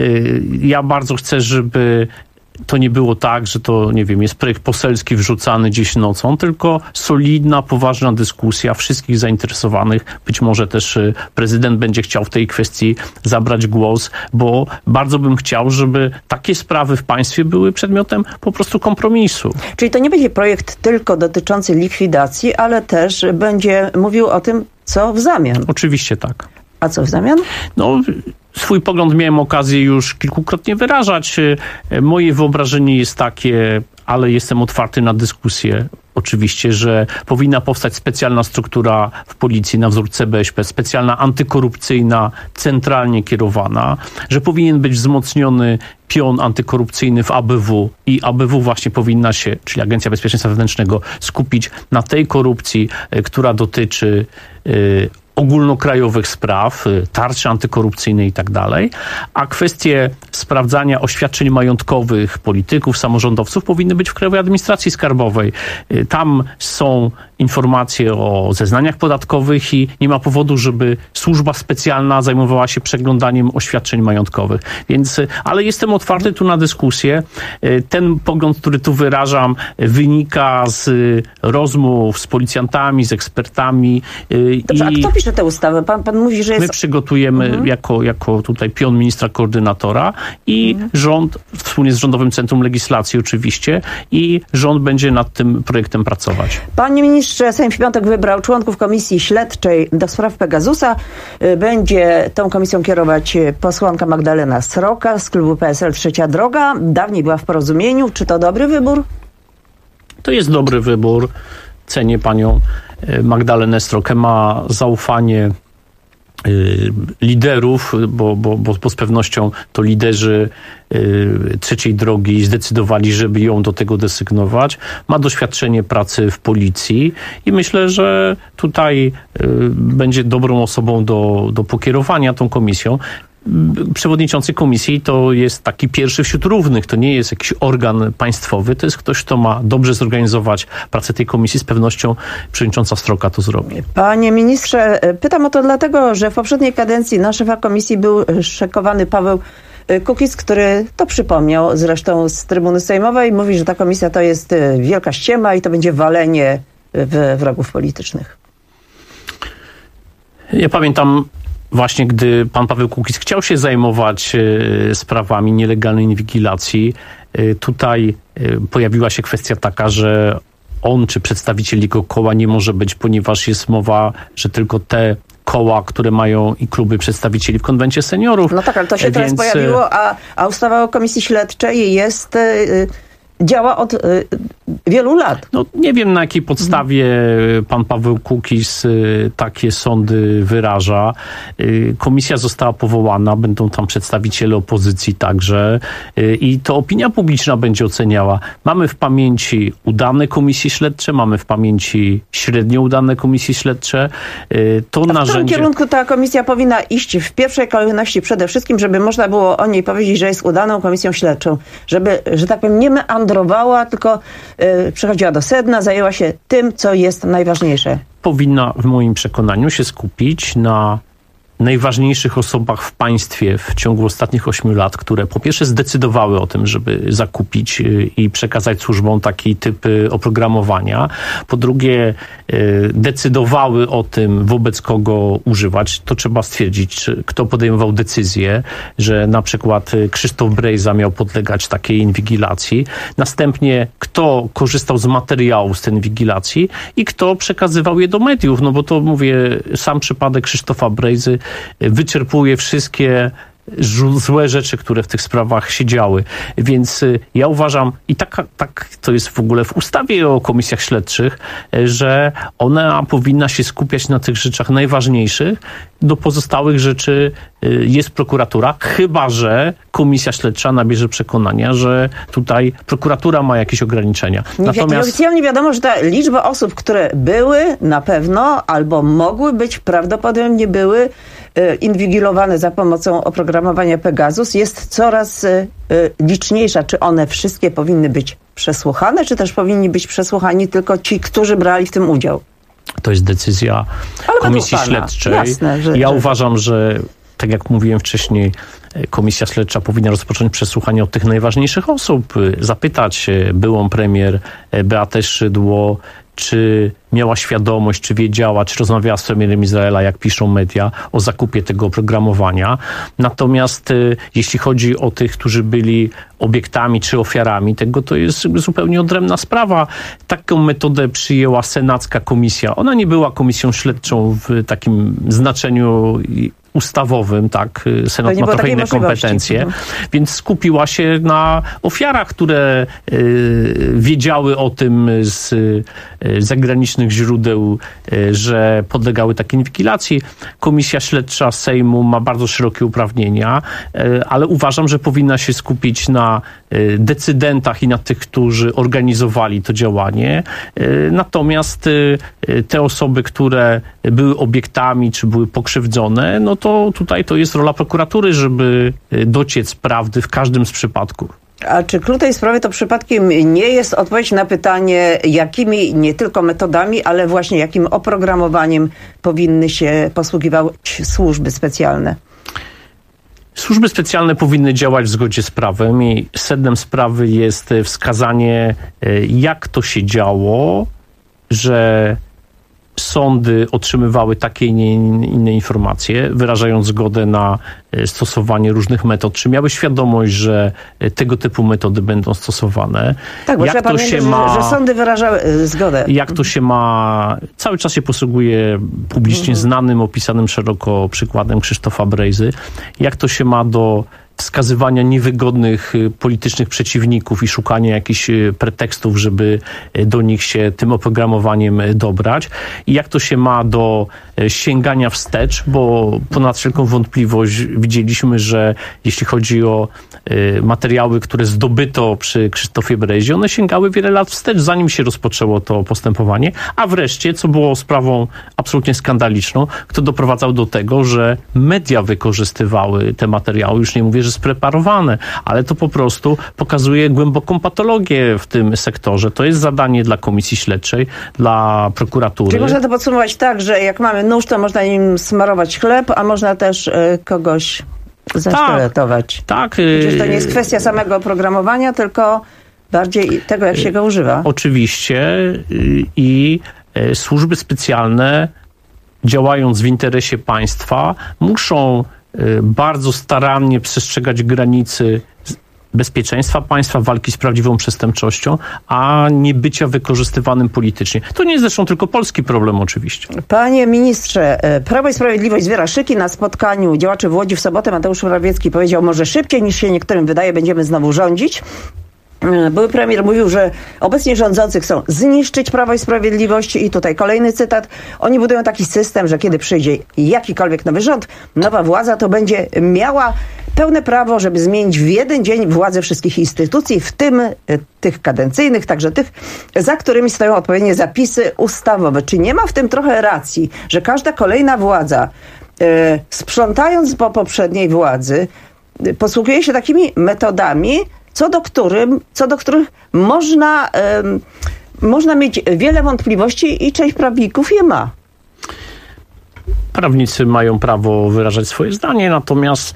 Ja bardzo chcę, żeby to nie było tak, że to, nie wiem, jest projekt poselski wrzucany gdzieś nocą, tylko solidna, poważna dyskusja wszystkich zainteresowanych. Być może też prezydent będzie chciał w tej kwestii zabrać głos, bo bardzo bym chciał, żeby takie sprawy w państwie były przedmiotem po prostu kompromisu. Czyli to nie będzie projekt tylko dotyczący likwidacji, ale też będzie mówił o tym, co w zamian. Oczywiście tak. A co w zamian? Swój pogląd miałem okazję już kilkukrotnie wyrażać. Moje wyobrażenie jest takie, ale jestem otwarty na dyskusję. Oczywiście, że powinna powstać specjalna struktura w policji na wzór CBŚP, specjalna antykorupcyjna, centralnie kierowana, że powinien być wzmocniony pion antykorupcyjny w ABW i ABW właśnie powinna się, czyli Agencja Bezpieczeństwa Wewnętrznego, skupić na tej korupcji, która dotyczy ogólnokrajowych spraw, tarczy antykorupcyjnej i tak dalej, a kwestie sprawdzania oświadczeń majątkowych polityków, samorządowców powinny być w Krajowej Administracji Skarbowej. Tam są informacje o zeznaniach podatkowych i nie ma powodu, żeby służba specjalna zajmowała się przeglądaniem oświadczeń majątkowych. Ale jestem otwarty tu na dyskusję. Ten pogląd, który tu wyrażam, wynika z rozmów z policjantami, z ekspertami. Dobrze, a kto pisze tę ustawę? Pan mówi, że jest... My przygotujemy jako tutaj pion ministra koordynatora i rząd, wspólnie z Rządowym Centrum Legislacji oczywiście, i rząd będzie nad tym projektem pracować. Panie ministrze, Sejm w piątek wybrał członków Komisji Śledczej do spraw Pegasusa. Będzie tą komisją kierować posłanka Magdalena Sroka z klubu PSL Trzecia Droga. Dawniej była w Porozumieniu. Czy to dobry wybór? To jest dobry wybór. Cenię panią Magdalenę Srokę. Ma zaufanie liderów, bo z pewnością to liderzy Trzeciej Drogi zdecydowali, żeby ją do tego desygnować. Ma doświadczenie pracy w policji i myślę, że tutaj będzie dobrą osobą do pokierowania tą komisją. Przewodniczący komisji to jest taki pierwszy wśród równych, to nie jest jakiś organ państwowy, to jest ktoś, kto ma dobrze zorganizować pracę tej komisji. Z pewnością przewodnicząca Sroka to zrobi. Panie ministrze, pytam o to dlatego, że w poprzedniej kadencji na szefa komisji był szykowany Paweł Kukiz, który to przypomniał zresztą z trybuny sejmowej. Mówi, że ta komisja to jest wielka ściema i to będzie walenie w wrogów politycznych. Ja pamiętam właśnie, gdy pan Paweł Kukiz chciał się zajmować sprawami nielegalnej inwigilacji, tutaj pojawiła się kwestia taka, że on czy przedstawiciel jego koła nie może być, ponieważ jest mowa, że tylko te koła, które mają i kluby przedstawicieli w konwencie seniorów. No tak, ale to się teraz pojawiło, a ustawa o komisji śledczej działa od wielu lat. No nie wiem, na jakiej podstawie pan Paweł Kukiz takie sądy wyraża. Komisja została powołana, będą tam przedstawiciele opozycji także i to opinia publiczna będzie oceniała. Mamy w pamięci udane komisje śledcze, mamy w pamięci średnio udane komisje śledcze. To w którym kierunku ta komisja powinna iść w pierwszej kolejności przede wszystkim, żeby można było o niej powiedzieć, że jest udaną komisją śledczą, żeby, że tak powiem, nie meandrowała, tylko przechodziła do sedna, zajęła się tym, co jest najważniejsze. Powinna w moim przekonaniu się skupić na najważniejszych osobach w państwie w ciągu ostatnich 8 lat, które po pierwsze zdecydowały o tym, żeby zakupić i przekazać służbom taki typ oprogramowania. Po drugie, decydowały o tym, wobec kogo używać. To trzeba stwierdzić, kto podejmował decyzję, że na przykład Krzysztof Brejza miał podlegać takiej inwigilacji. Następnie, kto korzystał z materiału z tej inwigilacji i kto przekazywał je do mediów. No bo to, mówię, sam przypadek Krzysztofa Brejzy wyczerpuje wszystkie złe rzeczy, które w tych sprawach się działy. Więc ja uważam, i tak to jest w ogóle w ustawie o komisjach śledczych, że ona powinna się skupiać na tych rzeczach najważniejszych. Do pozostałych rzeczy jest prokuratura, chyba że komisja śledcza nabierze przekonania, że tutaj prokuratura ma jakieś ograniczenia. Natomiast oficjalnie wiadomo, że ta liczba osób, które były na pewno albo mogły być, prawdopodobnie były inwigilowane za pomocą oprogramowania Pegasus, jest coraz liczniejsza. Czy one wszystkie powinny być przesłuchane, czy też powinni być przesłuchani tylko ci, którzy brali w tym udział? To jest decyzja Komisji Śledczej. Jasne, uważam, że tak jak mówiłem wcześniej, Komisja Śledcza powinna rozpocząć przesłuchanie od tych najważniejszych osób. Zapytać byłą premier Beatę Szydło, czy miała świadomość, czy wiedziała, czy rozmawiała z premierem Izraela, jak piszą media, o zakupie tego oprogramowania. Natomiast jeśli chodzi o tych, którzy byli obiektami czy ofiarami tego, to jest zupełnie odrębna sprawa. Taką metodę przyjęła senacka komisja. Ona nie była komisją śledczą w takim znaczeniu ustawowym, tak, Senat ma trochę inne kompetencje, więc skupiła się na ofiarach, które wiedziały o tym z zagranicznych źródeł, że podlegały takiej inwigilacji. Komisja Śledcza Sejmu ma bardzo szerokie uprawnienia, ale uważam, że powinna się skupić na decydentach i na tych, którzy organizowali to działanie. Natomiast te osoby, które były obiektami, czy były pokrzywdzone, no to tutaj to jest rola prokuratury, żeby dociec prawdy w każdym z przypadków. A czy klucz tej sprawy to przypadkiem nie jest odpowiedź na pytanie, jakimi nie tylko metodami, ale właśnie jakim oprogramowaniem powinny się posługiwać służby specjalne? Służby specjalne powinny działać w zgodzie z prawem i sednem sprawy jest wskazanie, jak to się działo, że sądy otrzymywały takie i nie inne informacje, wyrażając zgodę na stosowanie różnych metod. Czy miały świadomość, że tego typu metody będą stosowane? Tak, bo trzeba pamiętać, że sądy wyrażały zgodę. Jak to się ma... Cały czas się posługuje publicznie znanym, opisanym szeroko przykładem Krzysztofa Brejzy. Jak to się ma do wskazywania niewygodnych politycznych przeciwników i szukania jakichś pretekstów, żeby do nich się tym oprogramowaniem dobrać. I jak to się ma do sięgania wstecz, bo ponad wszelką wątpliwość widzieliśmy, że jeśli chodzi o materiały, które zdobyto przy Krzysztofie Brejzie, one sięgały wiele lat wstecz, zanim się rozpoczęło to postępowanie. A wreszcie, co było sprawą absolutnie skandaliczną, kto doprowadzał do tego, że media wykorzystywały te materiały, już nie mówię, że spreparowane, ale to po prostu pokazuje głęboką patologię w tym sektorze. To jest zadanie dla Komisji Śledczej, dla prokuratury. Czyli można to podsumować tak, że jak mamy nóż, to można nim smarować chleb, a można też kogoś zasztyletować. Tak. Przecież to nie jest kwestia samego oprogramowania, tylko bardziej tego, jak się go używa. Oczywiście i służby specjalne, działając w interesie państwa, muszą bardzo starannie przestrzegać granicy bezpieczeństwa państwa, walki z prawdziwą przestępczością, a nie bycia wykorzystywanym politycznie. To nie jest zresztą tylko polski problem oczywiście. Panie ministrze, Prawo i Sprawiedliwość zbiera szyki. Na spotkaniu działaczy w Łodzi w sobotę Mateusz Morawiecki powiedział, może szybciej niż się niektórym wydaje, będziemy znowu rządzić. Były premier mówił, że obecnie rządzący chcą zniszczyć Prawo i Sprawiedliwość i tutaj kolejny cytat. Oni budują taki system, że kiedy przyjdzie jakikolwiek nowy rząd, nowa władza, to będzie miała pełne prawo, żeby zmienić w jeden dzień władzę wszystkich instytucji, w tym tych kadencyjnych, także tych, za którymi stoją odpowiednie zapisy ustawowe. Czy nie ma w tym trochę racji, że każda kolejna władza, sprzątając po poprzedniej władzy, posługuje się takimi metodami, co do których można mieć wiele wątpliwości i część prawników je ma? Prawnicy mają prawo wyrażać swoje zdanie, natomiast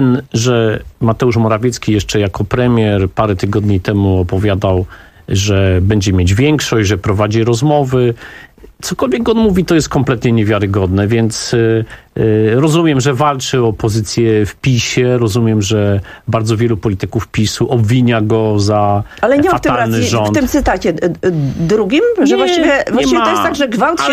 że Mateusz Morawiecki jeszcze jako premier parę tygodni temu opowiadał, że będzie mieć większość, że prowadzi rozmowy. Cokolwiek on mówi, to jest kompletnie niewiarygodne, więc rozumiem, że walczy o pozycję w PiS-ie, rozumiem, że bardzo wielu polityków PiS-u obwinia go za ale nie fatalny racji, rząd. w tym cytacie drugim, że właściwie to jest tak, że gwałt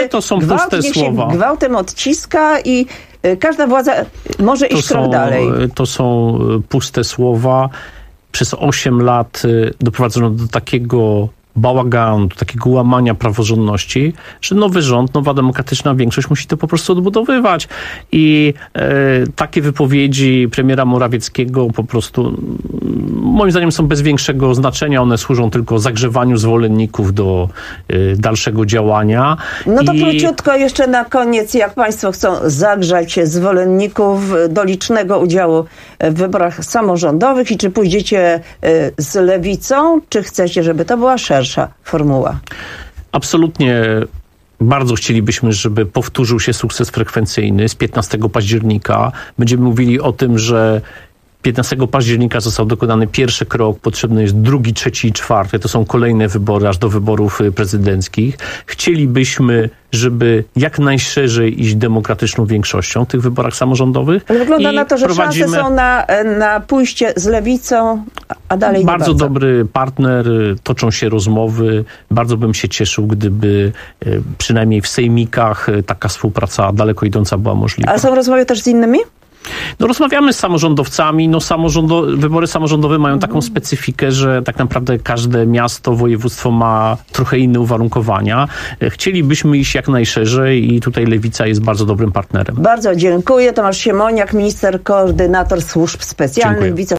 się gwałtem odciska i każda władza może iść krok dalej. To są puste słowa. Przez 8 lat doprowadzono do takiego bałaganu, do takiego łamania praworządności, że nowy rząd, nowa demokratyczna większość musi to po prostu odbudowywać. I takie wypowiedzi premiera Morawieckiego po prostu moim zdaniem są bez większego znaczenia. One służą tylko zagrzewaniu zwolenników do dalszego działania. No to króciutko jeszcze na koniec, jak państwo chcą zagrzać zwolenników do licznego udziału w wyborach samorządowych i czy pójdziecie z lewicą, czy chcecie, żeby to była szersza formuła? Absolutnie bardzo chcielibyśmy, żeby powtórzył się sukces frekwencyjny z 15 października. Będziemy mówili o tym, że 15 października został dokonany pierwszy krok, potrzebny jest 2., 3. i 4. To są kolejne wybory, aż do wyborów prezydenckich. Chcielibyśmy, żeby jak najszerzej iść demokratyczną większością w tych wyborach samorządowych. Ale wygląda na to, że szanse są na pójście z lewicą, a dalej bardzo dobry partner, toczą się rozmowy. Bardzo bym się cieszył, gdyby przynajmniej w sejmikach taka współpraca daleko idąca była możliwa. Ale są rozmowy też z innymi? No rozmawiamy z samorządowcami. Wybory samorządowe mają taką specyfikę, że tak naprawdę każde miasto, województwo ma trochę inne uwarunkowania. Chcielibyśmy iść jak najszerzej i tutaj Lewica jest bardzo dobrym partnerem. Bardzo dziękuję. Tomasz Siemoniak, minister, koordynator służb specjalnych.